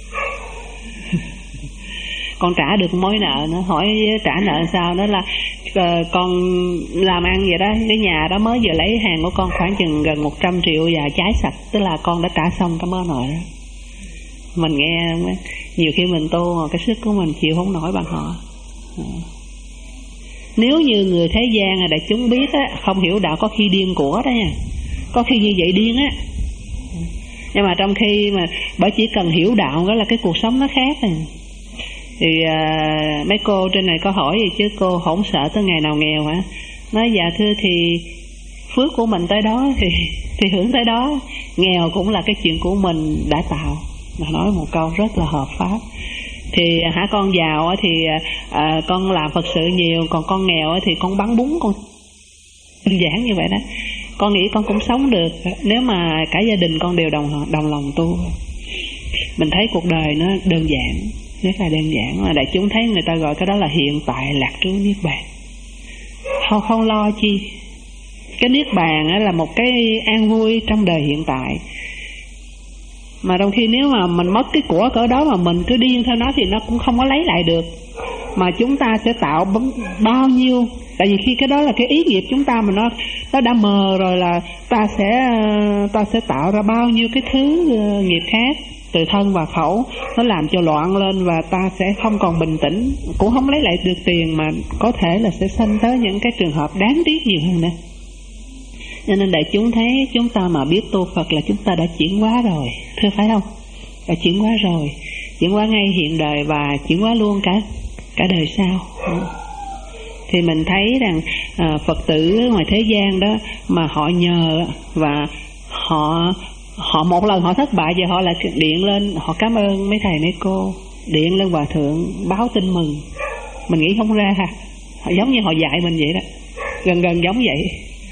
Con trả được mối nợ nữa. Hỏi trả nợ sao? Đó là uh, con làm ăn vậy đó, cái nhà đó mới vừa lấy hàng của con khoảng chừng gần một trăm triệu và cháy sạch. Tức là con đã trả xong cái mớ nợ đó. Mình nghe nhiều khi mình tu mà cái sức của mình chịu không nổi bằng họ. Nếu như người thế gian đại chúng biết á, không hiểu đạo có khi điên của đó nha, có khi như vậy điên á. Nhưng mà trong khi mà bởi chỉ cần hiểu đạo đó là cái cuộc sống nó khác rồi. Thì à, mấy cô trên này có hỏi gì chứ cô không sợ tới ngày nào nghèo hả? Nói dạ thưa thì phước của mình tới đó thì thì hưởng tới đó, nghèo cũng là cái chuyện của mình đã tạo. Mà nói một câu rất là hợp pháp. Thì hả con giàu thì à, con làm Phật sự nhiều, còn con nghèo thì con bắn bún, con đơn giản như vậy đó. Con nghĩ con cũng sống được nếu mà cả gia đình con đều đồng đồng lòng tu. mình thấy cuộc đời nó đơn giản, rất là đơn giản, mà đại chúng thấy người ta gọi cái đó là hiện tại lạc trú niết bàn. Không không lo chi. Cái niết bàn là một cái an vui trong đời hiện tại. Mà trong khi nếu mà mình mất cái của cỡ đó mà mình cứ điên theo nó thì nó cũng không có lấy lại được. Mà chúng ta sẽ tạo bao nhiêu, tại vì khi cái đó là cái ý nghiệp chúng ta mà nó nó đã mờ rồi là ta sẽ ta sẽ tạo ra bao nhiêu cái thứ nghiệp khác từ thân và khẩu, nó làm cho loạn lên và ta sẽ không còn bình tĩnh, cũng không lấy lại được tiền, mà có thể là sẽ sanh tới những cái trường hợp đáng tiếc nhiều hơn nữa. Cho nên đại chúng thấy chúng ta mà biết tu Phật là chúng ta đã chuyển hóa rồi, thưa phải không? Đã chuyển hóa rồi, chuyển hóa ngay hiện đời và chuyển hóa luôn cả cả đời sau. Thì mình thấy rằng à, Phật tử ngoài thế gian đó mà họ nhờ và họ họ một lần họ thất bại, và họ lại điện lên, họ cảm ơn mấy thầy mấy cô, điện lên hòa thượng báo tin mừng. Mình nghĩ không ra ha, họ giống như họ dạy mình vậy đó, gần gần giống vậy.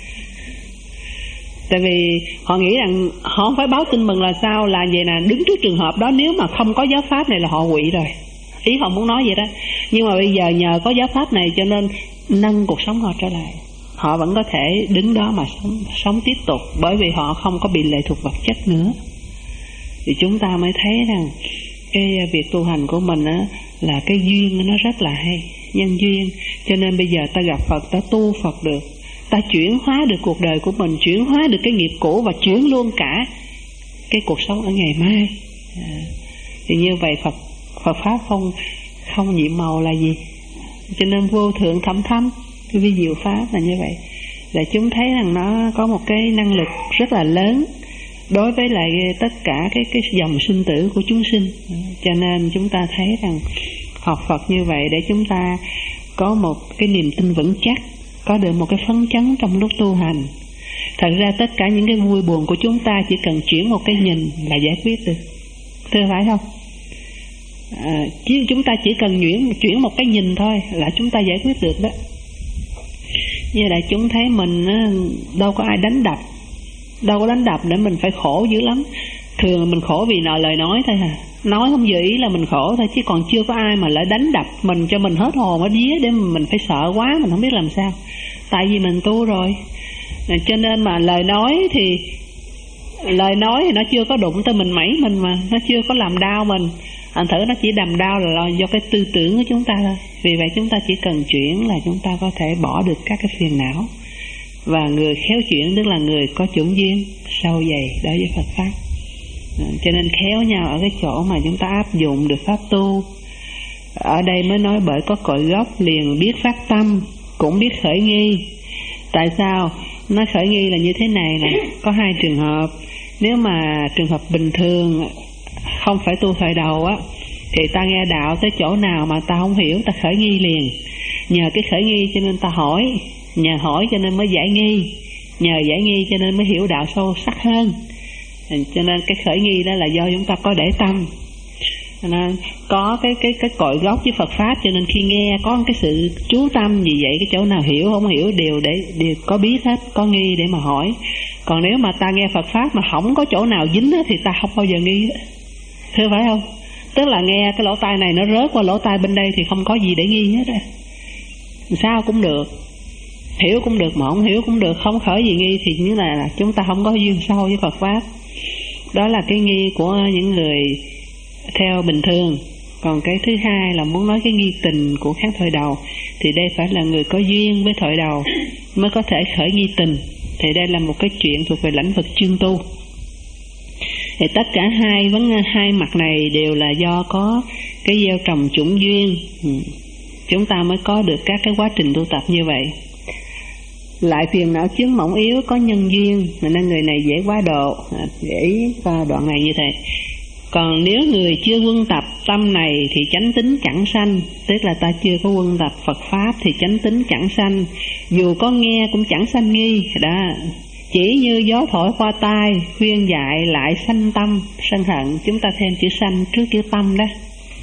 Tại vì họ nghĩ rằng họ không phải báo tin mừng là sao, là vậy nè, đứng trước trường hợp đó nếu mà không có giáo pháp này là họ quỵ rồi. Ý họ muốn nói vậy đó. Nhưng mà bây giờ nhờ có giáo pháp này cho nên nâng cuộc sống họ trở lại, họ vẫn có thể đứng đó mà sống, sống tiếp tục, bởi vì họ không có bị lệ thuộc vật chất nữa. Thì chúng ta mới thấy rằng cái việc tu hành của mình á, là cái duyên nó rất là hay, nhân duyên. Cho nên bây giờ ta gặp Phật, ta tu Phật được, ta chuyển hóa được cuộc đời của mình, chuyển hóa được cái nghiệp cũ và chuyển luôn cả cái cuộc sống ở ngày mai. À, thì như vậy Phật Phật pháp không không nhiệm màu là gì? Cho nên vô thượng thâm thâm, cái vi diệu pháp là như vậy. Là chúng thấy rằng nó có một cái năng lực rất là lớn đối với lại tất cả cái cái dòng sinh tử của chúng sinh. Cho nên chúng ta thấy rằng học Phật như vậy để chúng ta có một cái niềm tin vững chắc, có được một cái phấn chấn trong lúc tu hành. Thật ra tất cả những cái vui buồn của chúng ta chỉ cần chuyển một cái nhìn là giải quyết được, thưa phải không? À, chứ chúng ta chỉ cần chuyển, chuyển một cái nhìn thôi là chúng ta giải quyết được đó. Như đại chúng thấy mình đâu có ai đánh đập, đâu có đánh đập để mình phải khổ dữ lắm. Thường mình khổ vì nợ lời nói thôi à, nói không dự ý là mình khổ thôi, chứ còn chưa có ai mà lại đánh đập mình cho mình hết hồn hết vía để mình phải sợ quá, mình không biết làm sao. Tại vì mình tu rồi. Cho nên mà lời nói thì lời nói thì nó chưa có đụng tới mình mẩy mình, mà nó chưa có làm đau mình. Anh thử nó chỉ đầm đau là do cái tư tưởng của chúng ta thôi. Vì vậy chúng ta chỉ cần chuyển là chúng ta có thể bỏ được các cái phiền não. Và người khéo chuyển tức là người có chủng duyên sâu dày đối với Phật pháp. Cho nên khéo nhau ở cái chỗ mà chúng ta áp dụng được pháp tu. Ở đây mới nói bởi có cội gốc liền biết phát tâm, cũng biết khởi nghi. Tại sao? Nói khởi nghi là như thế này nè, có hai trường hợp. Nếu mà trường hợp bình thường không phải tu thời đầu á, thì ta nghe đạo tới chỗ nào mà ta không hiểu, ta khởi nghi liền. Nhờ cái khởi nghi cho nên ta hỏi, nhờ hỏi cho nên mới giải nghi, nhờ giải nghi cho nên mới hiểu đạo sâu sắc hơn. Cho nên cái khởi nghi đó là do chúng ta có để tâm, nên có cái cái cái cội gốc với Phật pháp, cho nên khi nghe có cái sự chú tâm. Vì vậy cái chỗ nào hiểu không hiểu đều để đều có biết hết, có nghi để mà hỏi. Còn nếu mà ta nghe Phật pháp mà không có chỗ nào dính thì ta không bao giờ nghi, thưa phải không? Tức là nghe cái lỗ tai này nó rớt qua lỗ tai bên đây thì không có gì để nghi hết á. Sao cũng được, hiểu cũng được mà không hiểu cũng được, không khởi gì nghi thì như là chúng ta không có duyên sâu với Phật pháp. Đó là cái nghi của những người theo bình thường. Còn cái thứ hai là muốn nói cái nghi tình của kháng thời đầu, thì đây phải là người có duyên với thời đầu mới có thể khởi nghi tình. Thì đây là một cái chuyện thuộc về lĩnh vực chuyên tu. Thì tất cả hai vấn hai mặt này đều là do có cái gieo trồng chủng duyên, chúng ta mới có được các cái quá trình tu tập như vậy. Lại phiền não chướng mỏng yếu có nhân duyên, nên người này dễ quá độ. Để ý vào đoạn này như thế. Còn nếu người chưa quân tập tâm này thì chánh tính chẳng sanh. Tức là ta chưa có quân tập Phật pháp thì chánh tính chẳng sanh, dù có nghe cũng chẳng sanh nghi đó. Chỉ như gió thổi qua tai, khuyên dạy lại sanh tâm sân hận. Chúng ta thêm chữ sanh trước chữ tâm đó.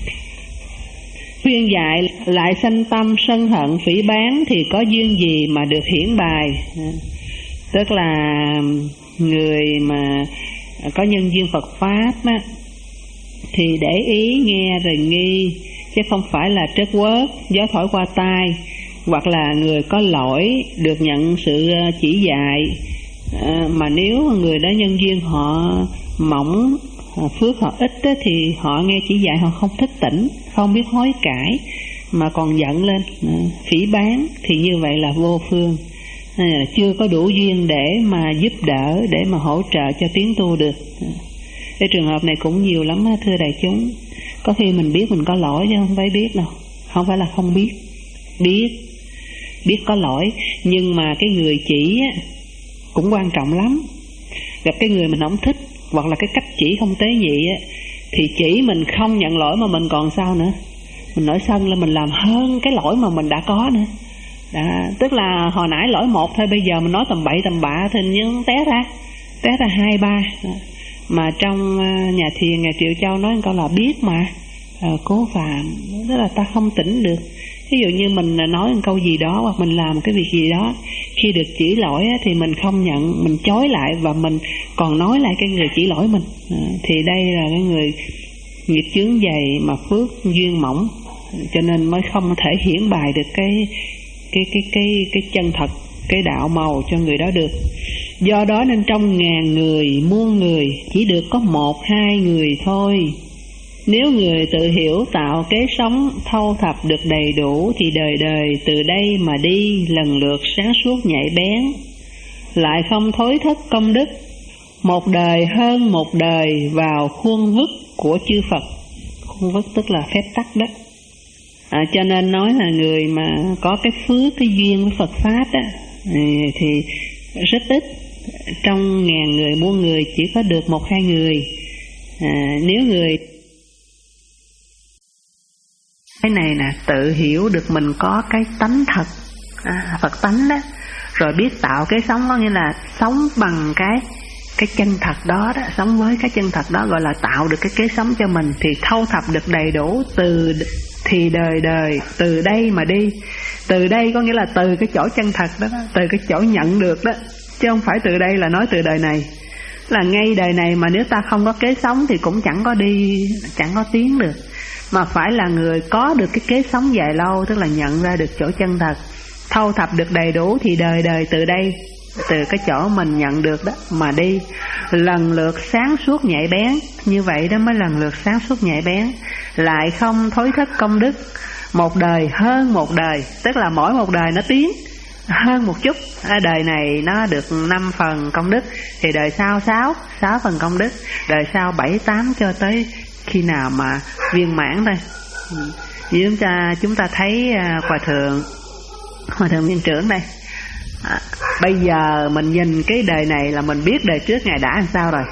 Khuyên dạy lại sanh tâm sân hận phỉ báng thì có duyên gì mà được hiển bài. Tức là người mà có nhân duyên Phật pháp á, thì để ý nghe rồi nghi, chứ không phải là trớt quớt, gió thổi qua tai, hoặc là người có lỗi được nhận sự chỉ dạy. À, mà nếu người đó nhân duyên họ mỏng, phước họ ít á, thì họ nghe chỉ dạy họ không thức tỉnh, không biết hối cải, mà còn giận lên, à, phỉ báng, thì như vậy là vô phương, à, chưa có đủ duyên để mà giúp đỡ, để mà hỗ trợ cho tiến tu được. À, cái trường hợp này cũng nhiều lắm á, thưa đại chúng. Có khi mình biết mình có lỗi chứ không phải biết đâu, không phải là không biết, biết, biết có lỗi, nhưng mà cái người chỉ á, cũng quan trọng lắm. Gặp cái người mình không thích, hoặc là cái cách chỉ không tế nhị á, thì chỉ mình không nhận lỗi mà mình còn sao nữa, mình nổi sân lên, mình làm hơn cái lỗi mà mình đã có nữa. Đó, tức là hồi nãy lỗi một thôi, bây giờ mình nói tầm bậy tầm bạ thì nhưng té ra té ra hai ba. Mà trong nhà thiền, Ngài Triệu Châu nói câu là biết mà à, cố phạm, tức là ta không tỉnh được. Ví dụ như mình nói một câu gì đó, hoặc mình làm cái việc gì đó, khi được chỉ lỗi á, thì mình không nhận, mình chối lại, và mình còn nói lại cái người chỉ lỗi mình. à, Thì đây là cái người nghiệp chướng dày mà phước duyên mỏng, cho nên mới không thể hiển bài được cái cái cái cái cái chân thật, cái đạo màu cho người đó được. Do đó nên trong ngàn người, muôn người chỉ được có một hai người thôi. Nếu người tự hiểu tạo kế sống, thâu thập được đầy đủ, thì đời đời từ đây mà đi, lần lượt sáng suốt nhạy bén, lại không thối thất công đức, một đời hơn một đời vào khuôn vức của chư Phật. Khuôn vức tức là phép tắc đó. À, cho nên nói là người mà có cái phước, cái duyên với Phật Pháp đó, thì rất ít. Trong ngàn người, muôn người chỉ có được một hai người. à, Nếu người cái này nè, tự hiểu được mình có cái tánh thật, à, Phật tánh đó, rồi biết tạo cái sống, có nghĩa là sống bằng cái cái chân thật đó, đó, sống với cái chân thật đó, gọi là tạo được cái kế sống cho mình, thì thâu thập được đầy đủ từ thì đời đời từ đây mà đi. Từ đây có nghĩa là từ cái chỗ chân thật đó, từ cái chỗ nhận được đó, chứ không phải từ đây là nói từ đời này. Là ngay đời này mà nếu ta không có kế sống thì cũng chẳng có đi, chẳng có tiến được, mà phải là người có được cái kế sống dài lâu, tức là nhận ra được chỗ chân thật, thâu thập được đầy đủ, thì đời đời từ đây, từ cái chỗ mình nhận được đó mà đi, lần lượt sáng suốt nhạy bén. Như vậy đó mới lần lượt sáng suốt nhạy bén, lại không thối thất công đức, một đời hơn một đời, tức là mỗi một đời nó tiến hơn một chút. À, đời này nó được năm phần công đức, thì đời sau sáu sáu phần công đức, đời sau bảy tám, cho tới khi nào mà viên mãn thôi. Như chúng ta chúng ta thấy uh, hòa thượng hòa thượng viên trưởng đây, à, bây giờ mình nhìn cái đời này là mình biết đời trước ngài đã làm sao rồi.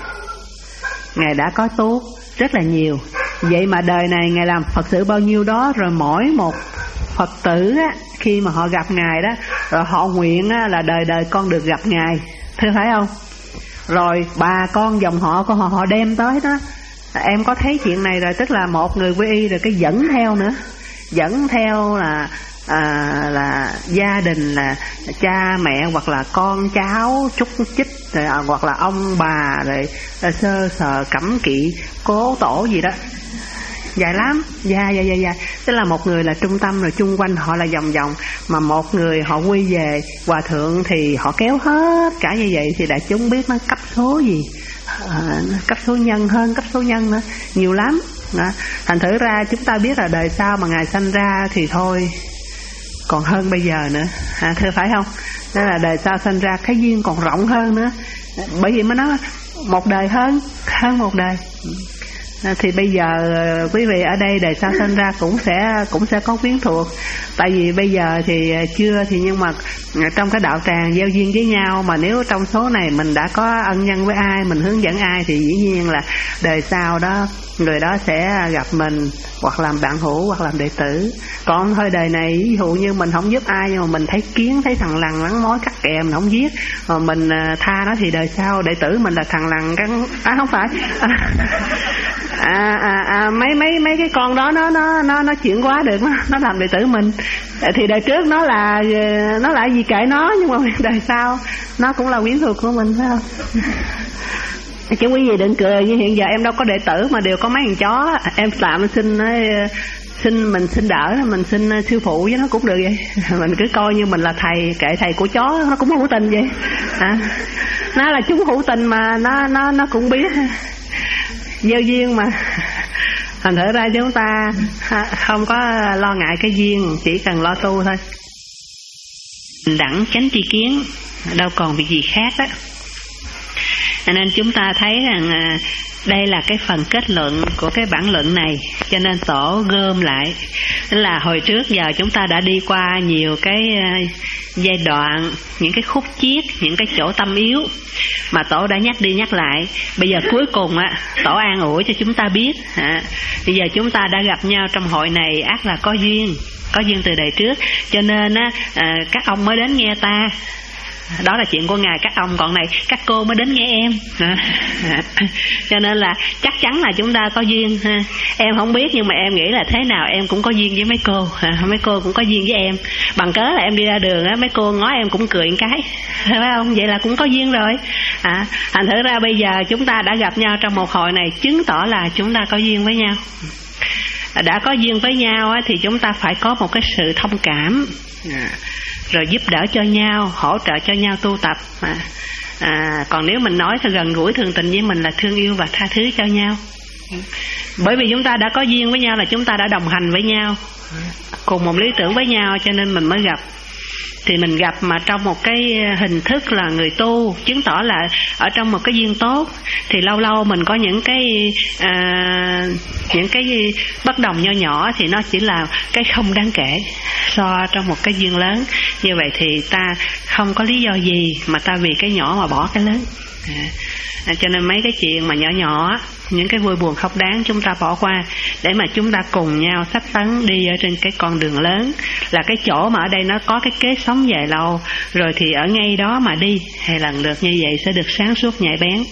Ngài đã có tu rất là nhiều, vậy mà đời này ngài làm Phật sự bao nhiêu đó, rồi mỗi một Phật tử á, khi mà họ gặp ngài đó, rồi họ nguyện á, là đời đời con được gặp ngài, thưa phải không? Rồi bà con dòng họ của họ họ đem tới đó. Em có thấy chuyện này rồi, tức là một người quy y rồi cái dẫn theo nữa, dẫn theo là à, là gia đình, là cha mẹ hoặc là con cháu chúc chích, rồi, à, hoặc là ông bà, rồi à, sơ sờ cẩm kỵ cố tổ gì đó, dài lắm, dài dài dài dài. Tức là một người là trung tâm, rồi chung quanh họ là vòng vòng, mà một người họ quy về hòa thượng thì họ kéo hết cả như vậy, thì đại chúng biết nó cấp số gì. À, cấp số nhân hơn cấp số nhân nữa, nhiều lắm đó. Thành thử ra chúng ta biết là đời sau mà ngài sanh ra thì thôi còn hơn bây giờ nữa, à, thưa phải không? Đó là đời sau sanh ra cái duyên còn rộng hơn nữa, bởi vì mới nói một đời hơn hơn một đời. À, thì bây giờ quý vị ở đây đời sau sanh ra cũng sẽ cũng sẽ có quyến thuộc. Tại vì bây giờ thì chưa, thì nhưng mà trong cái đạo tràng gieo duyên với nhau, mà nếu trong số này mình đã có ân nhân với ai, mình hướng dẫn ai, thì dĩ nhiên là đời sau đó người đó sẽ gặp mình, hoặc làm bạn hữu, hoặc làm đệ tử. Còn thôi đời này ví dụ như mình không giúp ai, nhưng mà mình thấy kiến, thấy thằng lằn lắn mối cắt kè mình không giết, mà mình tha nó, thì đời sau đệ tử mình là thằng lằn cắn, à không phải à, à, à, à, mấy mấy mấy cái con đó nó nó nó nó chuyển hóa được, nó nó làm đệ tử mình. Thì đời trước nó là nó là gì kệ nó, nhưng mà đời sau nó cũng là quyến thuộc của mình, phải không? Chứ quý vị đừng cười, như hiện giờ em đâu có đệ tử mà đều có mấy thằng chó. Em tạm xin xin mình xin đỡ, mình xin sư phụ với nó cũng được vậy. Mình cứ coi như mình là thầy, kệ thầy của chó nó cũng hữu tình vậy. À, nó là chúng hữu tình mà nó nó nó cũng biết gieo duyên mà. Thành thử ra chúng ta không có lo ngại cái duyên, chỉ cần lo tu thôi. Đẳng chánh tri kiến, đâu còn việc gì khác đó. Nên chúng ta thấy rằng đây là cái phần kết luận của cái bản luận này, cho nên tổ gom lại. Tức là hồi trước giờ chúng ta đã đi qua nhiều cái giai đoạn, những cái khúc chiết, những cái chỗ tâm yếu mà tổ đã nhắc đi nhắc lại. Bây giờ cuối cùng á, tổ an ủi cho chúng ta biết à, bây giờ chúng ta đã gặp nhau trong hội này ắt là có duyên, có duyên từ đời trước, cho nên á, à, các ông mới đến nghe ta. Đó là chuyện của ngài các ông, còn này các cô mới đến nghe em à, à, cho nên là chắc chắn là chúng ta có duyên ha. Em không biết nhưng mà em nghĩ là thế nào em cũng có duyên với mấy cô à, mấy cô cũng có duyên với em. Bằng cớ là em đi ra đường á, mấy cô ngó em cũng cười một cái, phải không? Vậy là cũng có duyên rồi à. Thành thử ra bây giờ chúng ta đã gặp nhau trong một hội này, chứng tỏ là chúng ta có duyên với nhau. Đã có duyên với nhau á, thì chúng ta phải có một cái sự thông cảm à, rồi giúp đỡ cho nhau, hỗ trợ cho nhau tu tập à. À, còn nếu mình nói thì gần gũi thường tình với mình là thương yêu và tha thứ cho nhau. Bởi vì chúng ta đã có duyên với nhau là chúng ta đã đồng hành với nhau, cùng một lý tưởng với nhau, cho nên mình mới gặp. Thì mình gặp mà trong một cái hình thức là người tu, chứng tỏ là ở trong một cái duyên tốt. Thì lâu lâu mình có những cái à, những cái bất đồng nho nhỏ thì nó chỉ là cái không đáng kể so trong một cái duyên lớn. Như vậy thì ta không có lý do gì mà ta vì cái nhỏ mà bỏ cái lớn à. À, cho nên mấy cái chuyện mà nhỏ nhỏ, những cái vui buồn không đáng chúng ta bỏ qua, để mà chúng ta cùng nhau sách tấn đi ở trên cái con đường lớn. Là cái chỗ mà ở đây nó có cái kế sống dài lâu, rồi thì ở ngay đó mà đi, hay lần lượt như vậy sẽ được sáng suốt nhạy bén.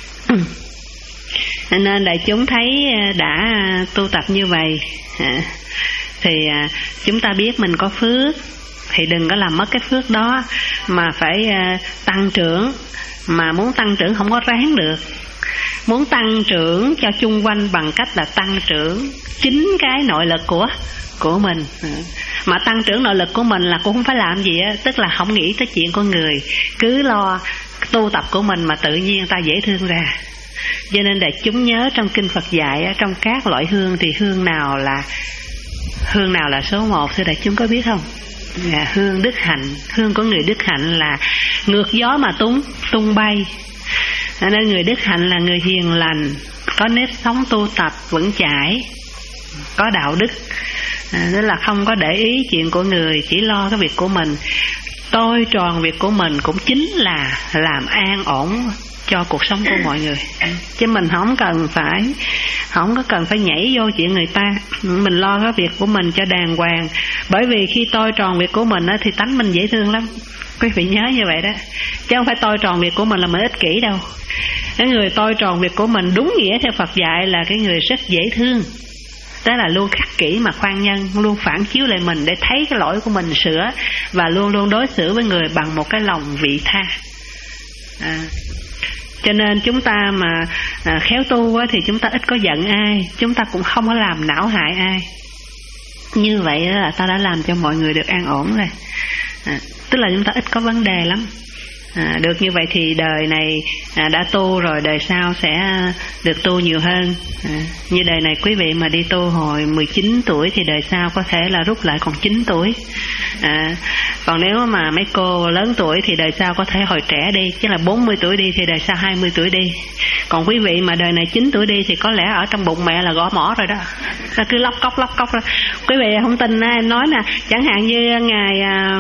Nên đại chúng thấy đã tu tập như vậy à, thì à, chúng ta biết mình có phước, thì đừng có làm mất cái phước đó, mà phải à, tăng trưởng. Mà muốn tăng trưởng không có ráng được. Muốn tăng trưởng cho chung quanh bằng cách là tăng trưởng chính cái nội lực của của mình. Mà tăng trưởng nội lực của mình là cũng không phải làm gì á, tức là không nghĩ tới chuyện của người, cứ lo tu tập của mình mà tự nhiên ta dễ thương ra. Cho nên để chúng nhớ trong kinh Phật dạy, trong các loại hương thì hương nào là hương nào là số một, thưa đại chúng có biết không? Là hương đức hạnh. Hương của người đức hạnh là ngược gió mà tung tung bay. Nên người đức hạnh là người hiền lành, có nếp sống tu tập vững chãi, có đạo đức, à, tức là không có để ý chuyện của người, chỉ lo cái việc của mình. Tôi tròn việc của mình cũng chính là làm an ổn cho cuộc sống của mọi người. Chứ mình không cần phải Không có cần phải nhảy vô chuyện người ta. Mình lo cái việc của mình cho đàng hoàng. Bởi vì khi tôi tròn việc của mình á, thì tánh mình dễ thương lắm. Quý vị nhớ như vậy đó. Chứ không phải tôi tròn việc của mình là mình ích kỷ đâu. Cái người tôi tròn việc của mình đúng nghĩa theo Phật dạy là cái người rất dễ thương. Đó là luôn khắc kỷ mà khoan nhân, luôn phản chiếu lại mình để thấy cái lỗi của mình sửa, và luôn luôn đối xử với người bằng một cái lòng vị tha. À, cho nên chúng ta mà à, khéo tu á, thì chúng ta ít có giận ai, chúng ta cũng không có làm não hại ai. Như vậy là ta đã làm cho mọi người được an ổn rồi. À, tức là chúng ta ít có vấn đề lắm. À, được như vậy thì đời này à, đã tu rồi, đời sau sẽ được tu nhiều hơn. À, như đời này quý vị mà đi tu hồi mười chín tuổi thì đời sau có thể là rút lại còn chín tuổi. À, còn nếu mà mấy cô lớn tuổi thì đời sau có thể hồi trẻ đi, chứ là bốn mươi tuổi đi thì đời sau hai mươi tuổi đi. Còn quý vị mà đời này chín tuổi đi thì có lẽ ở trong bụng mẹ là gõ mỏ rồi đó. Nó cứ lóc cóc lóc cóc rồi. Quý vị không tin em nói nè, chẳng hạn như ngày à,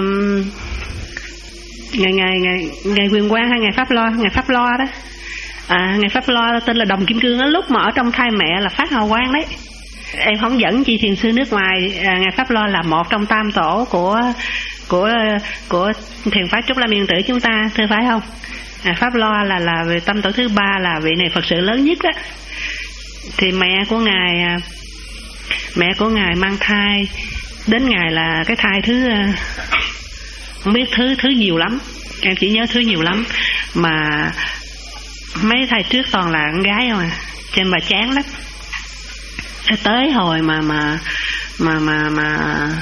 ngày ngày ngày ngày Quyền Quang hay ngày Pháp Loa, ngày Pháp Loa đó. À, ngày Pháp Loa tên là Đồng Kim Cương đó, lúc mà ở trong thai mẹ là phát hào quang đấy. Em không dẫn chi thiền sư nước ngoài, à, ngày Pháp Loa là một trong tam tổ của của của thiền phái Trúc Lâm Yên Tử chúng ta, thưa phải không? À, Pháp Loa là là về tam tổ thứ ba, là vị này Phật sự lớn nhất đó. Thì mẹ của ngài mẹ của ngài mang thai, đến ngài là cái thai thứ không biết thứ thứ nhiều lắm, em chỉ nhớ thứ nhiều lắm, mà mấy thầy trước toàn là con gái không à, cho nên bà chán lắm. Tới hồi mà mà mà mà mà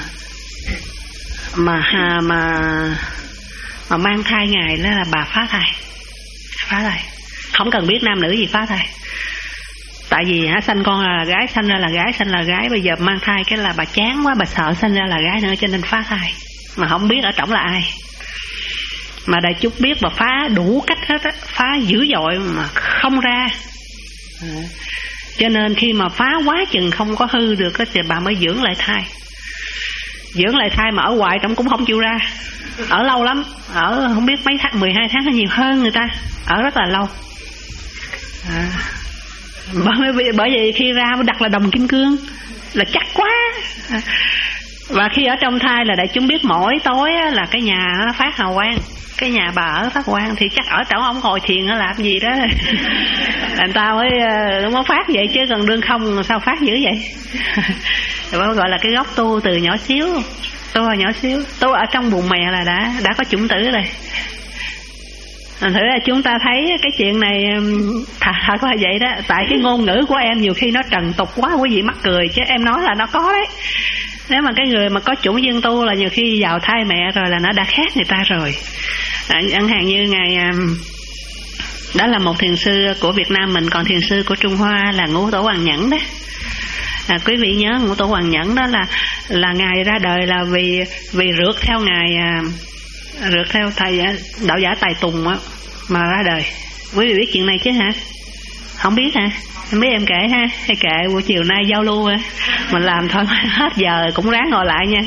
mà mà mà, mà mang thai ngày đó là bà phá thai, phá thai, không cần biết nam nữ gì phá thai. Tại vì hả, sanh con là gái, sanh ra là gái, sanh là gái, bây giờ mang thai cái là bà chán quá, bà sợ sanh ra là gái nữa cho nên phá thai, mà không biết ở trỏng là ai. Mà đại chúng biết bà phá đủ cách hết á, phá dữ dội mà không ra. À, cho nên khi mà phá quá chừng không có hư được thì bà mới dưỡng lại thai. Dưỡng lại thai mà ở hoài trong cũng không chịu ra, ở lâu lắm, ở không biết mấy tháng, mười hai tháng hay nhiều hơn người ta, ở rất là lâu. À, bởi vì bởi vì khi ra mới đặt là đồng kim cương, là chắc quá. À, và khi ở trong thai là đại chúng biết mỗi tối là cái nhà nó phát hào quang, cái nhà bà ở phát quang, thì chắc ở chỗ ông ngồi thiền nó làm gì đó người ta mới mới phát vậy, chứ còn đương không sao phát dữ vậy. Rồi gọi là cái gốc tu từ nhỏ xíu, tu là nhỏ xíu, tu ở trong bụng mẹ là đã đã có chủng tử rồi. Thử là chúng ta thấy cái chuyện này thật, thật là vậy đó. Tại cái ngôn ngữ của em nhiều khi nó trần tục quá, quý vị mắc cười, chứ em nói là nó có đấy. Nếu mà cái người mà có chủng dương tu là nhiều khi vào thai mẹ rồi là nó đã khác người ta rồi. À, chẳng hạn như ngày đó là một thiền sư của Việt Nam mình, còn thiền sư của Trung Hoa là Ngũ Tổ Hoàng Nhẫn đó. À, quý vị nhớ Ngũ Tổ Hoàng Nhẫn đó là là ngài ra đời là vì vì rượt theo ngài, rượt theo thầy đạo giả Tài Tùng á mà ra đời. Quý vị biết chuyện này chứ hả? Không biết hả? Không biết em kể ha, hay kệ buổi chiều nay giao lưu á, mình làm thôi, hết giờ cũng ráng ngồi lại nha.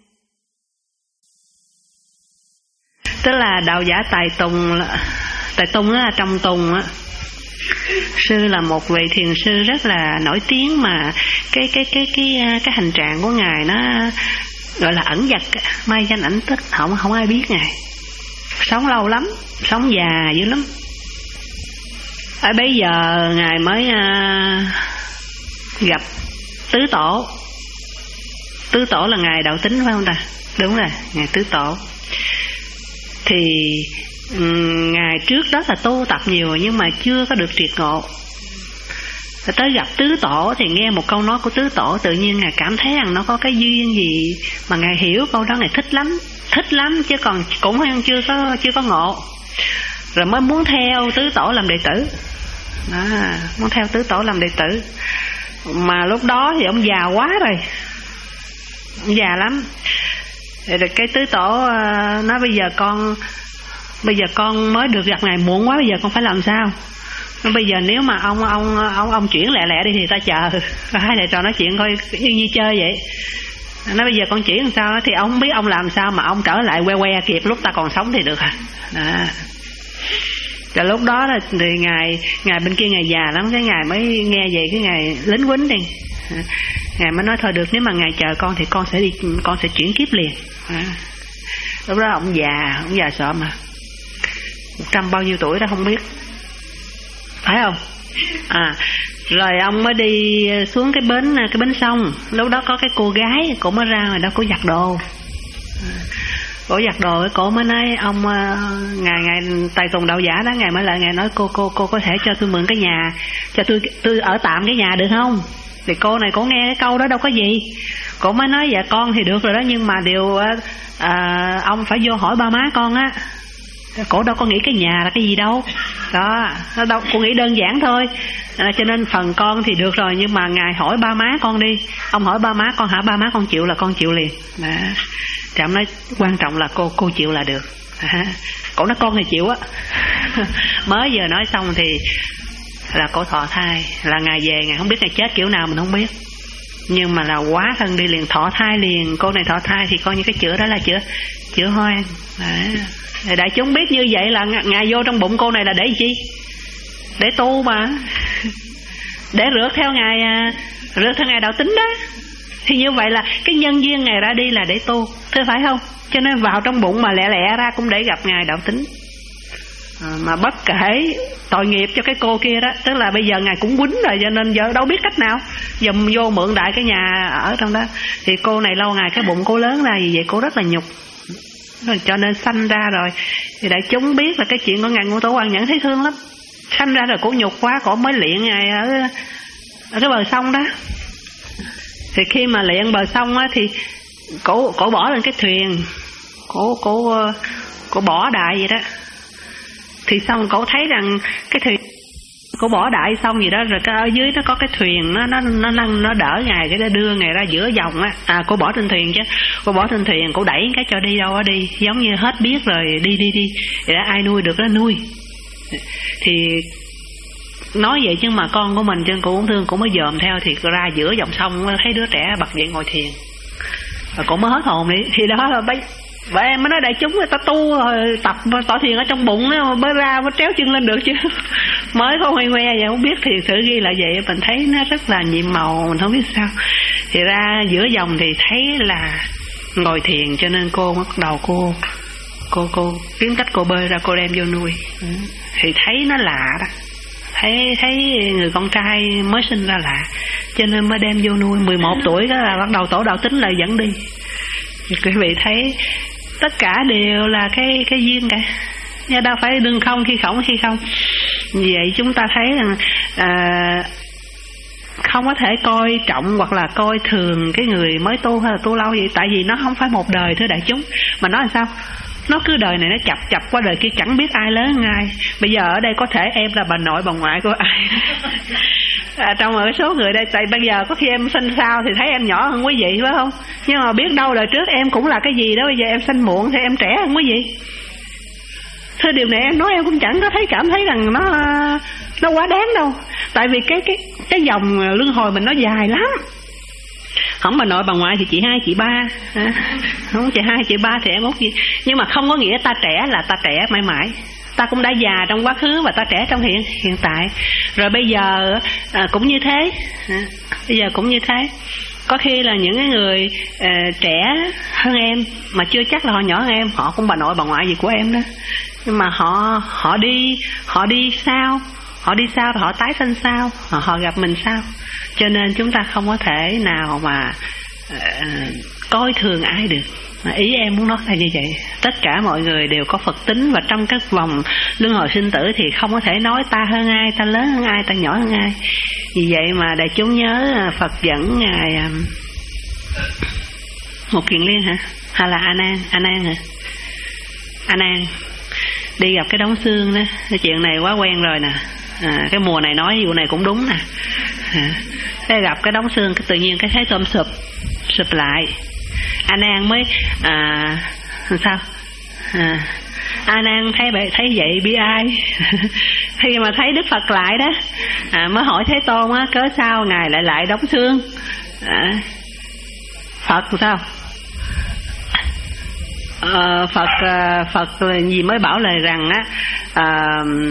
Tức là đạo giả Tài Tùng, Tài Tùng đó là trong Tùng á, sư là một vị thiền sư rất là nổi tiếng, mà cái cái cái cái cái hành trạng của ngài nó gọi là ẩn dật, mai danh ẩn tích, không không ai biết ngài. Sống lâu lắm, sống già dữ lắm. Ở bây giờ ngài mới uh, gặp Tứ Tổ. Tứ Tổ là ngài Đạo Tính phải không ta? Đúng rồi, ngài Tứ Tổ. Thì um, ngài trước đó là tu tập nhiều nhưng mà chưa có được triệt ngộ. Rồi tới gặp Tứ Tổ thì nghe một câu nói của Tứ Tổ, tự nhiên ngài cảm thấy rằng nó có cái duyên gì mà ngài hiểu câu đó, ngài thích lắm, thích lắm chứ còn cũng chưa có chưa có ngộ. Rồi mới muốn theo Tứ Tổ làm đệ tử. Đó, muốn theo Tứ Tổ làm đệ tử. Mà lúc đó thì ông già quá rồi, ông già lắm. Rồi cái Tứ Tổ nói bây giờ con bây giờ con mới được gặp ngài muộn quá, bây giờ con phải làm sao? Bây giờ nếu mà ông ông ông ông chuyển lẹ lẹ đi thì ta chờ. Hai thầy trò nói chuyện coi như, như chơi vậy. Nói bây giờ con chuyển làm sao đó, thì ông không biết ông làm sao mà ông trở lại que que kịp lúc ta còn sống thì được à. Đó. Rồi lúc đó là thì ngài ngài bên kia ngài già lắm, cái ngài mới nghe vậy, cái ngài lính quýnh đi. Ngài mới nói thôi được, nếu mà ngài chờ con thì con sẽ đi, con sẽ chuyển kiếp liền. À. Lúc đó ông già, ông già sợ mà, một trăm bao nhiêu tuổi đó không biết, phải không? À, rồi ông mới đi xuống cái bến cái bến sông. Lúc đó có cái cô gái, cổ mới ra ngoài đó, cổ giặt đồ. À, cổ giặt đồ, cổ mới nói ông ngài ngài Tài Tùng đạo giả đó, ngài mới lại ngài nói cô cô cô có thể cho tôi mượn cái nhà, cho tôi tôi ở tạm cái nhà được không? Thì cô này cổ nghe cái câu đó đâu có gì, cổ mới nói dạ con thì được rồi đó, nhưng mà điều à, ông phải vô hỏi ba má con á. Cổ đâu có nghĩ cái nhà là cái gì đâu đó, nó đâu, cô nghĩ đơn giản thôi. À, cho nên phần con thì được rồi, nhưng mà ngài hỏi ba má con đi, ông hỏi ba má con hả, ba má con chịu là con chịu liền. Đó. Thì ông nói quan trọng là cô cô chịu là được. À, cổ nói con thì chịu á. Mới vừa nói xong thì là cổ thọ thai, là ngài về, ngài không biết ngài chết kiểu nào mình không biết, nhưng mà là quá thân đi liền, thọ thai liền. Cô này thọ thai thì coi như cái chữa đó là chữa chữa hoang. Đó. Đại chúng biết như vậy là ngài vô trong bụng cô này là để chi? Để tu mà, để rước theo ngài, rước theo ngài Đạo Tính đó. Thì như vậy là cái nhân duyên ngài ra đi là để tu, thế phải không? Cho nên vào trong bụng mà lẹ lẹ ra cũng để gặp ngài Đạo Tính. À, mà bất kể tội nghiệp cho cái cô kia đó, tức là bây giờ ngài cũng quýnh rồi, cho nên giờ đâu biết cách nào, giờ vô mượn đại cái nhà ở trong đó. Thì cô này lâu ngày cái bụng cô lớn ra vì vậy cô rất là nhục, cho nên sanh ra rồi. Thì đại chúng biết là cái chuyện của ngài Ngũ Tổ Hoàng Nhẫn thấy thương lắm, Sanh ra rồi cổ nhục quá, cổ mới luyện Ngài ở, ở cái bờ sông đó. Thì khi mà luyện bờ sông á, thì cổ, cổ bỏ lên cái thuyền, cổ, cổ, cổ bỏ đại vậy đó. Thì xong cổ thấy rằng cái thuyền, cổ bỏ đại xong gì đó, rồi cái ở dưới nó có cái thuyền, nó nó nó nâng nó đỡ Ngài, cái nó đưa Ngài ra giữa dòng á. À, cô bỏ trên thuyền chứ, cô bỏ trên thuyền, cô đẩy cái cho đi đâu đó đi, giống như hết biết rồi, đi đi đi, vậy đó, ai nuôi được nó nuôi. Thì nói vậy chứ mà con của mình trên cô cũng thương, cô mới dòm theo, thì cô ra giữa dòng sông thấy đứa trẻ bật dậy ngồi thiền, và cô mới hết hồn đi. Thì đó là bấy và em mới nói đại chúng người ta tu rồi tập tỏ thiền ở trong bụng nó mới ra mới tréo chân lên được chứ. Mới có ngoe ngoe vậy không biết thiền sự ghi là vậy, mình thấy nó rất là nhiệm màu, mình không biết sao. Thì ra giữa dòng thì thấy là ngồi thiền, cho nên cô bắt đầu cô cô cô kiếm cách cô bơi ra, cô đem vô nuôi. Thì thấy nó lạ đó, thấy thấy người con trai mới sinh ra lạ, cho nên mới đem vô nuôi. Mười một tuổi đó là bắt đầu tổ đạo tính là dẫn đi. Thì quý vị thấy tất cả đều là cái cái duyên cả, nhưng đâu phải đừng không khi khổng khi không. Vì vậy chúng ta thấy rằng à, không có thể coi trọng hoặc là coi thường cái người mới tu hay là tu lâu vậy, tại vì nó không phải một đời thưa đại chúng. Mà nói là sao? Nó cứ đời này nó chập chập qua đời kia, chẳng biết ai lớn hơn ai. Bây giờ ở đây có thể em là bà nội bà ngoại của ai à, trong ở số người đây, tại bây giờ có khi em sinh sau thì thấy em nhỏ hơn quý vị phải không? Nhưng mà biết đâu đời trước em cũng là cái gì đó, bây giờ em sinh muộn thì em trẻ hơn quý vị. Thưa điều này em nói em cũng chẳng có thấy cảm thấy rằng nó nó quá đáng đâu. Tại vì cái cái cái dòng luân hồi mình nó dài lắm. Không bà nội bà ngoại thì chị hai chị ba, à, không chị hai chị ba thì em út gì. Nhưng mà không có nghĩa ta trẻ là ta trẻ mãi mãi. Ta cũng đã già trong quá khứ và ta trẻ trong hiện hiện tại. Rồi bây giờ à, cũng như thế, à, bây giờ cũng như thế. Có khi là những cái người à, trẻ hơn em mà chưa chắc là họ nhỏ hơn em, họ cũng bà nội bà ngoại gì của em đó. Nhưng mà họ họ đi họ đi sao, họ đi sao rồi họ tái sinh sao, họ, họ gặp mình sao. Cho nên chúng ta không có thể nào mà uh, coi thường ai được. Ý em muốn nói là như vậy. Tất cả mọi người đều có Phật tính, và trong các vòng luân hồi sinh tử thì không có thể nói ta hơn ai, ta lớn hơn ai, ta nhỏ hơn ai. Vì vậy mà đại chúng nhớ Phật dẫn Ngài um, Một Kiền Liên hả? Hay là A Nan? A Nan hả? A Nan đi gặp cái đống xương đó. Cái chuyện này quá quen rồi nè. À, cái mùa này nói vụ này cũng đúng nè. À, cái gặp cái đống xương, cái tự nhiên cái thấy tôm sụp sụp lại. A Nan mới à, sao? À, A Nan thấy vậy thấy vậy bi ai. Khi mà thấy Đức Phật lại đó, à, mới hỏi Thế Tôn á, cớ sao ngài lại lại đống xương? À, Phật sao? À, Phật Phật gì mới bảo lời rằng á, à,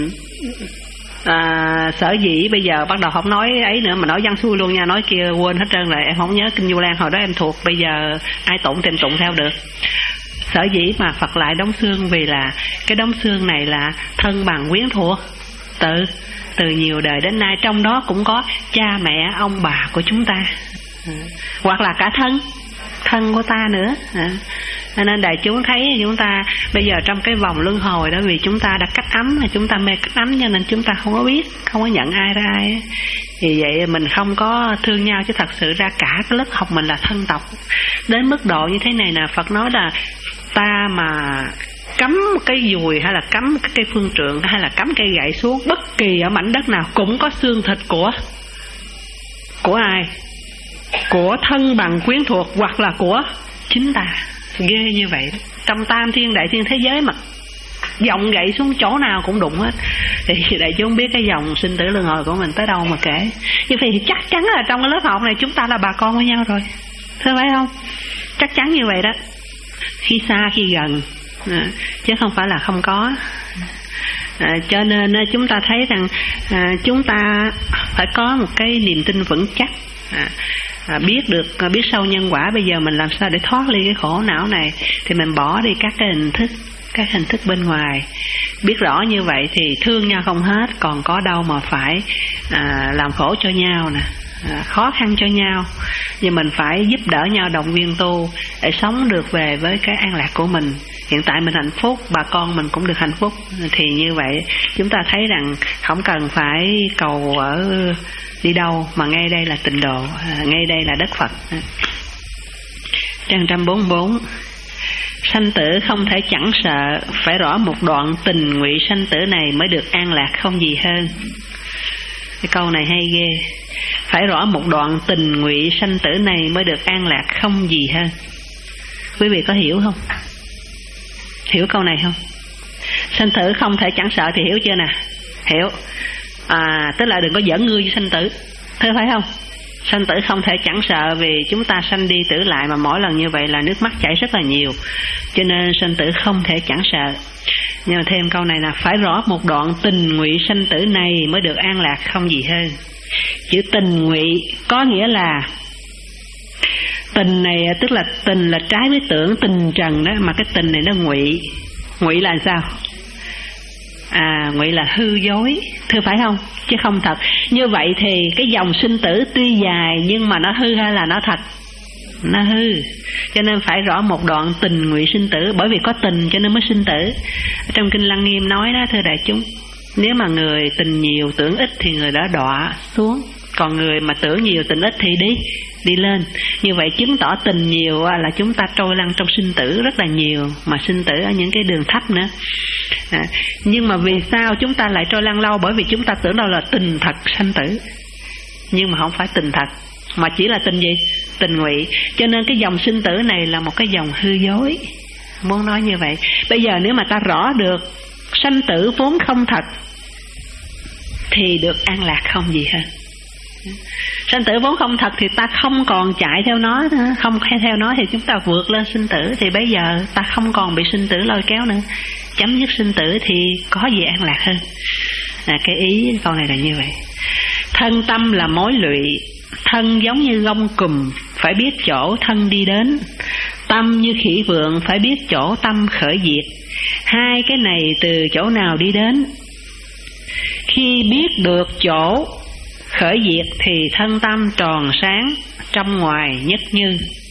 à, sở dĩ bây giờ bắt đầu không nói ấy nữa mà nói văn xuôi luôn nha, nói kia quên hết trơn rồi, em không nhớ kinh Vu Lan hồi đó em thuộc, bây giờ ai tụng thì em tụng theo được. Sở dĩ mà Phật lại đóng xương vì là cái đóng xương này là thân bằng quyến thuộc từ từ nhiều đời đến nay, trong đó cũng có cha mẹ ông bà của chúng ta, à, hoặc là cả thân thân của ta nữa. À, nên đại chúng thấy chúng ta bây giờ trong cái vòng luân hồi đó, vì chúng ta đã cách ấm, chúng ta mê cách ấm, cho nên chúng ta không có biết, không có nhận ai ra ai. Vì vậy mình không có thương nhau, chứ thật sự ra cả cái lớp học mình là thân tộc đến mức độ như thế này nè. Phật nói là ta mà cắm cây dùi hay là cắm cái cây phương trượng hay là cắm cây gậy xuống bất kỳ ở mảnh đất nào cũng có xương thịt của của ai? Của thân bằng quyến thuộc hoặc là của chính ta. Ghê như vậy. Trong tam thiên đại thiên thế giới mà dòng gậy xuống chỗ nào cũng đụng hết. Thì đại chúng biết cái dòng sinh tử luân hồi của mình tới đâu mà kể. Như vậy thì chắc chắn là trong cái lớp học này chúng ta là bà con với nhau rồi, thưa phải không? Chắc chắn như vậy đó. Khi xa khi gần, à, chứ không phải là không có. À, cho nên chúng ta thấy rằng à, chúng ta phải có một cái niềm tin vững chắc. À, À, biết được à, biết sâu nhân quả. Bây giờ mình làm sao để thoát ly cái khổ não này, thì mình bỏ đi các cái hình thức các hình thức bên ngoài. Biết rõ như vậy thì thương nhau không hết, còn có đâu mà phải à, làm khổ cho nhau nè, à, khó khăn cho nhau. Nhưng mình phải giúp đỡ nhau, động viên tu để sống được về với cái an lạc của mình. hiện tại mình hạnh phúc, bà con mình cũng được hạnh phúc. Thì như vậy chúng ta thấy rằng không cần phải cầu ở đi đâu, mà ngay đây là tịnh độ, ngay đây là đất Phật. Trang một trăm bốn mươi bốn. Sanh tử không thể chẳng sợ, phải rõ một đoạn tình ngụy sanh tử này mới được an lạc không gì hơn. Cái câu này hay ghê. Phải rõ một đoạn tình ngụy sanh tử này mới được an lạc không gì hơn. Quý vị có hiểu không? Hiểu câu này không? Sanh tử không thể chẳng sợ thì hiểu chưa nè? Hiểu. À, tức là đừng có giỡn ngươi với sanh tử, thế phải không? Sanh tử không thể chẳng sợ, vì chúng ta sanh đi tử lại, mà mỗi lần như vậy là nước mắt chảy rất là nhiều, cho nên sanh tử không thể chẳng sợ. Nhưng mà thêm câu này là phải rõ một đoạn tình ngụy sanh tử này mới được an lạc không gì hơn. Chữ tình ngụy có nghĩa là tình này, tức là tình là trái với tưởng, tình trần đó, mà cái tình này nó ngụy. Ngụy là sao? À, ngụy là hư dối, thưa phải không? Chứ không thật. Như vậy thì cái dòng sinh tử tuy dài nhưng mà nó hư hay là nó thật? Nó hư. Cho nên phải rõ một đoạn tình ngụy sinh tử, bởi vì có tình cho nên mới sinh tử. Trong Kinh Lăng Nghiêm nói đó, thưa đại chúng, nếu mà người tình nhiều tưởng ít thì người đó đọa xuống, còn người mà tưởng nhiều tình ít thì đi đi lên. Như vậy chứng tỏ tình nhiều là chúng ta trôi lăn trong sinh tử rất là nhiều, mà sinh tử ở những cái đường thấp nữa. À, nhưng mà vì sao chúng ta lại trôi lăn lâu? Bởi vì chúng ta tưởng đâu là tình thật sanh tử, nhưng mà không phải tình thật, mà chỉ là tình gì? Tình ngụy. Cho nên cái dòng sinh tử này là một cái dòng hư dối, muốn nói như vậy. Bây giờ nếu mà ta rõ được sanh tử vốn không thật thì được an lạc không gì hơn. Sanh tử vốn không thật thì ta không còn chạy theo nó, không theo nó thì chúng ta vượt lên sinh tử, thì bây giờ ta không còn bị sinh tử lôi kéo nữa, chấm dứt sinh tử thì có gì an lạc hơn. À, cái ý câu này là như vậy. Thân tâm là mối lụy, thân giống như gông cùm, phải biết chỗ thân đi đến. Tâm như khỉ vượng, phải biết chỗ tâm khởi diệt. Hai cái này từ chỗ nào đi đến? Khi biết được chỗ khởi diệt thì thân tâm tròn sáng, trong ngoài nhất như.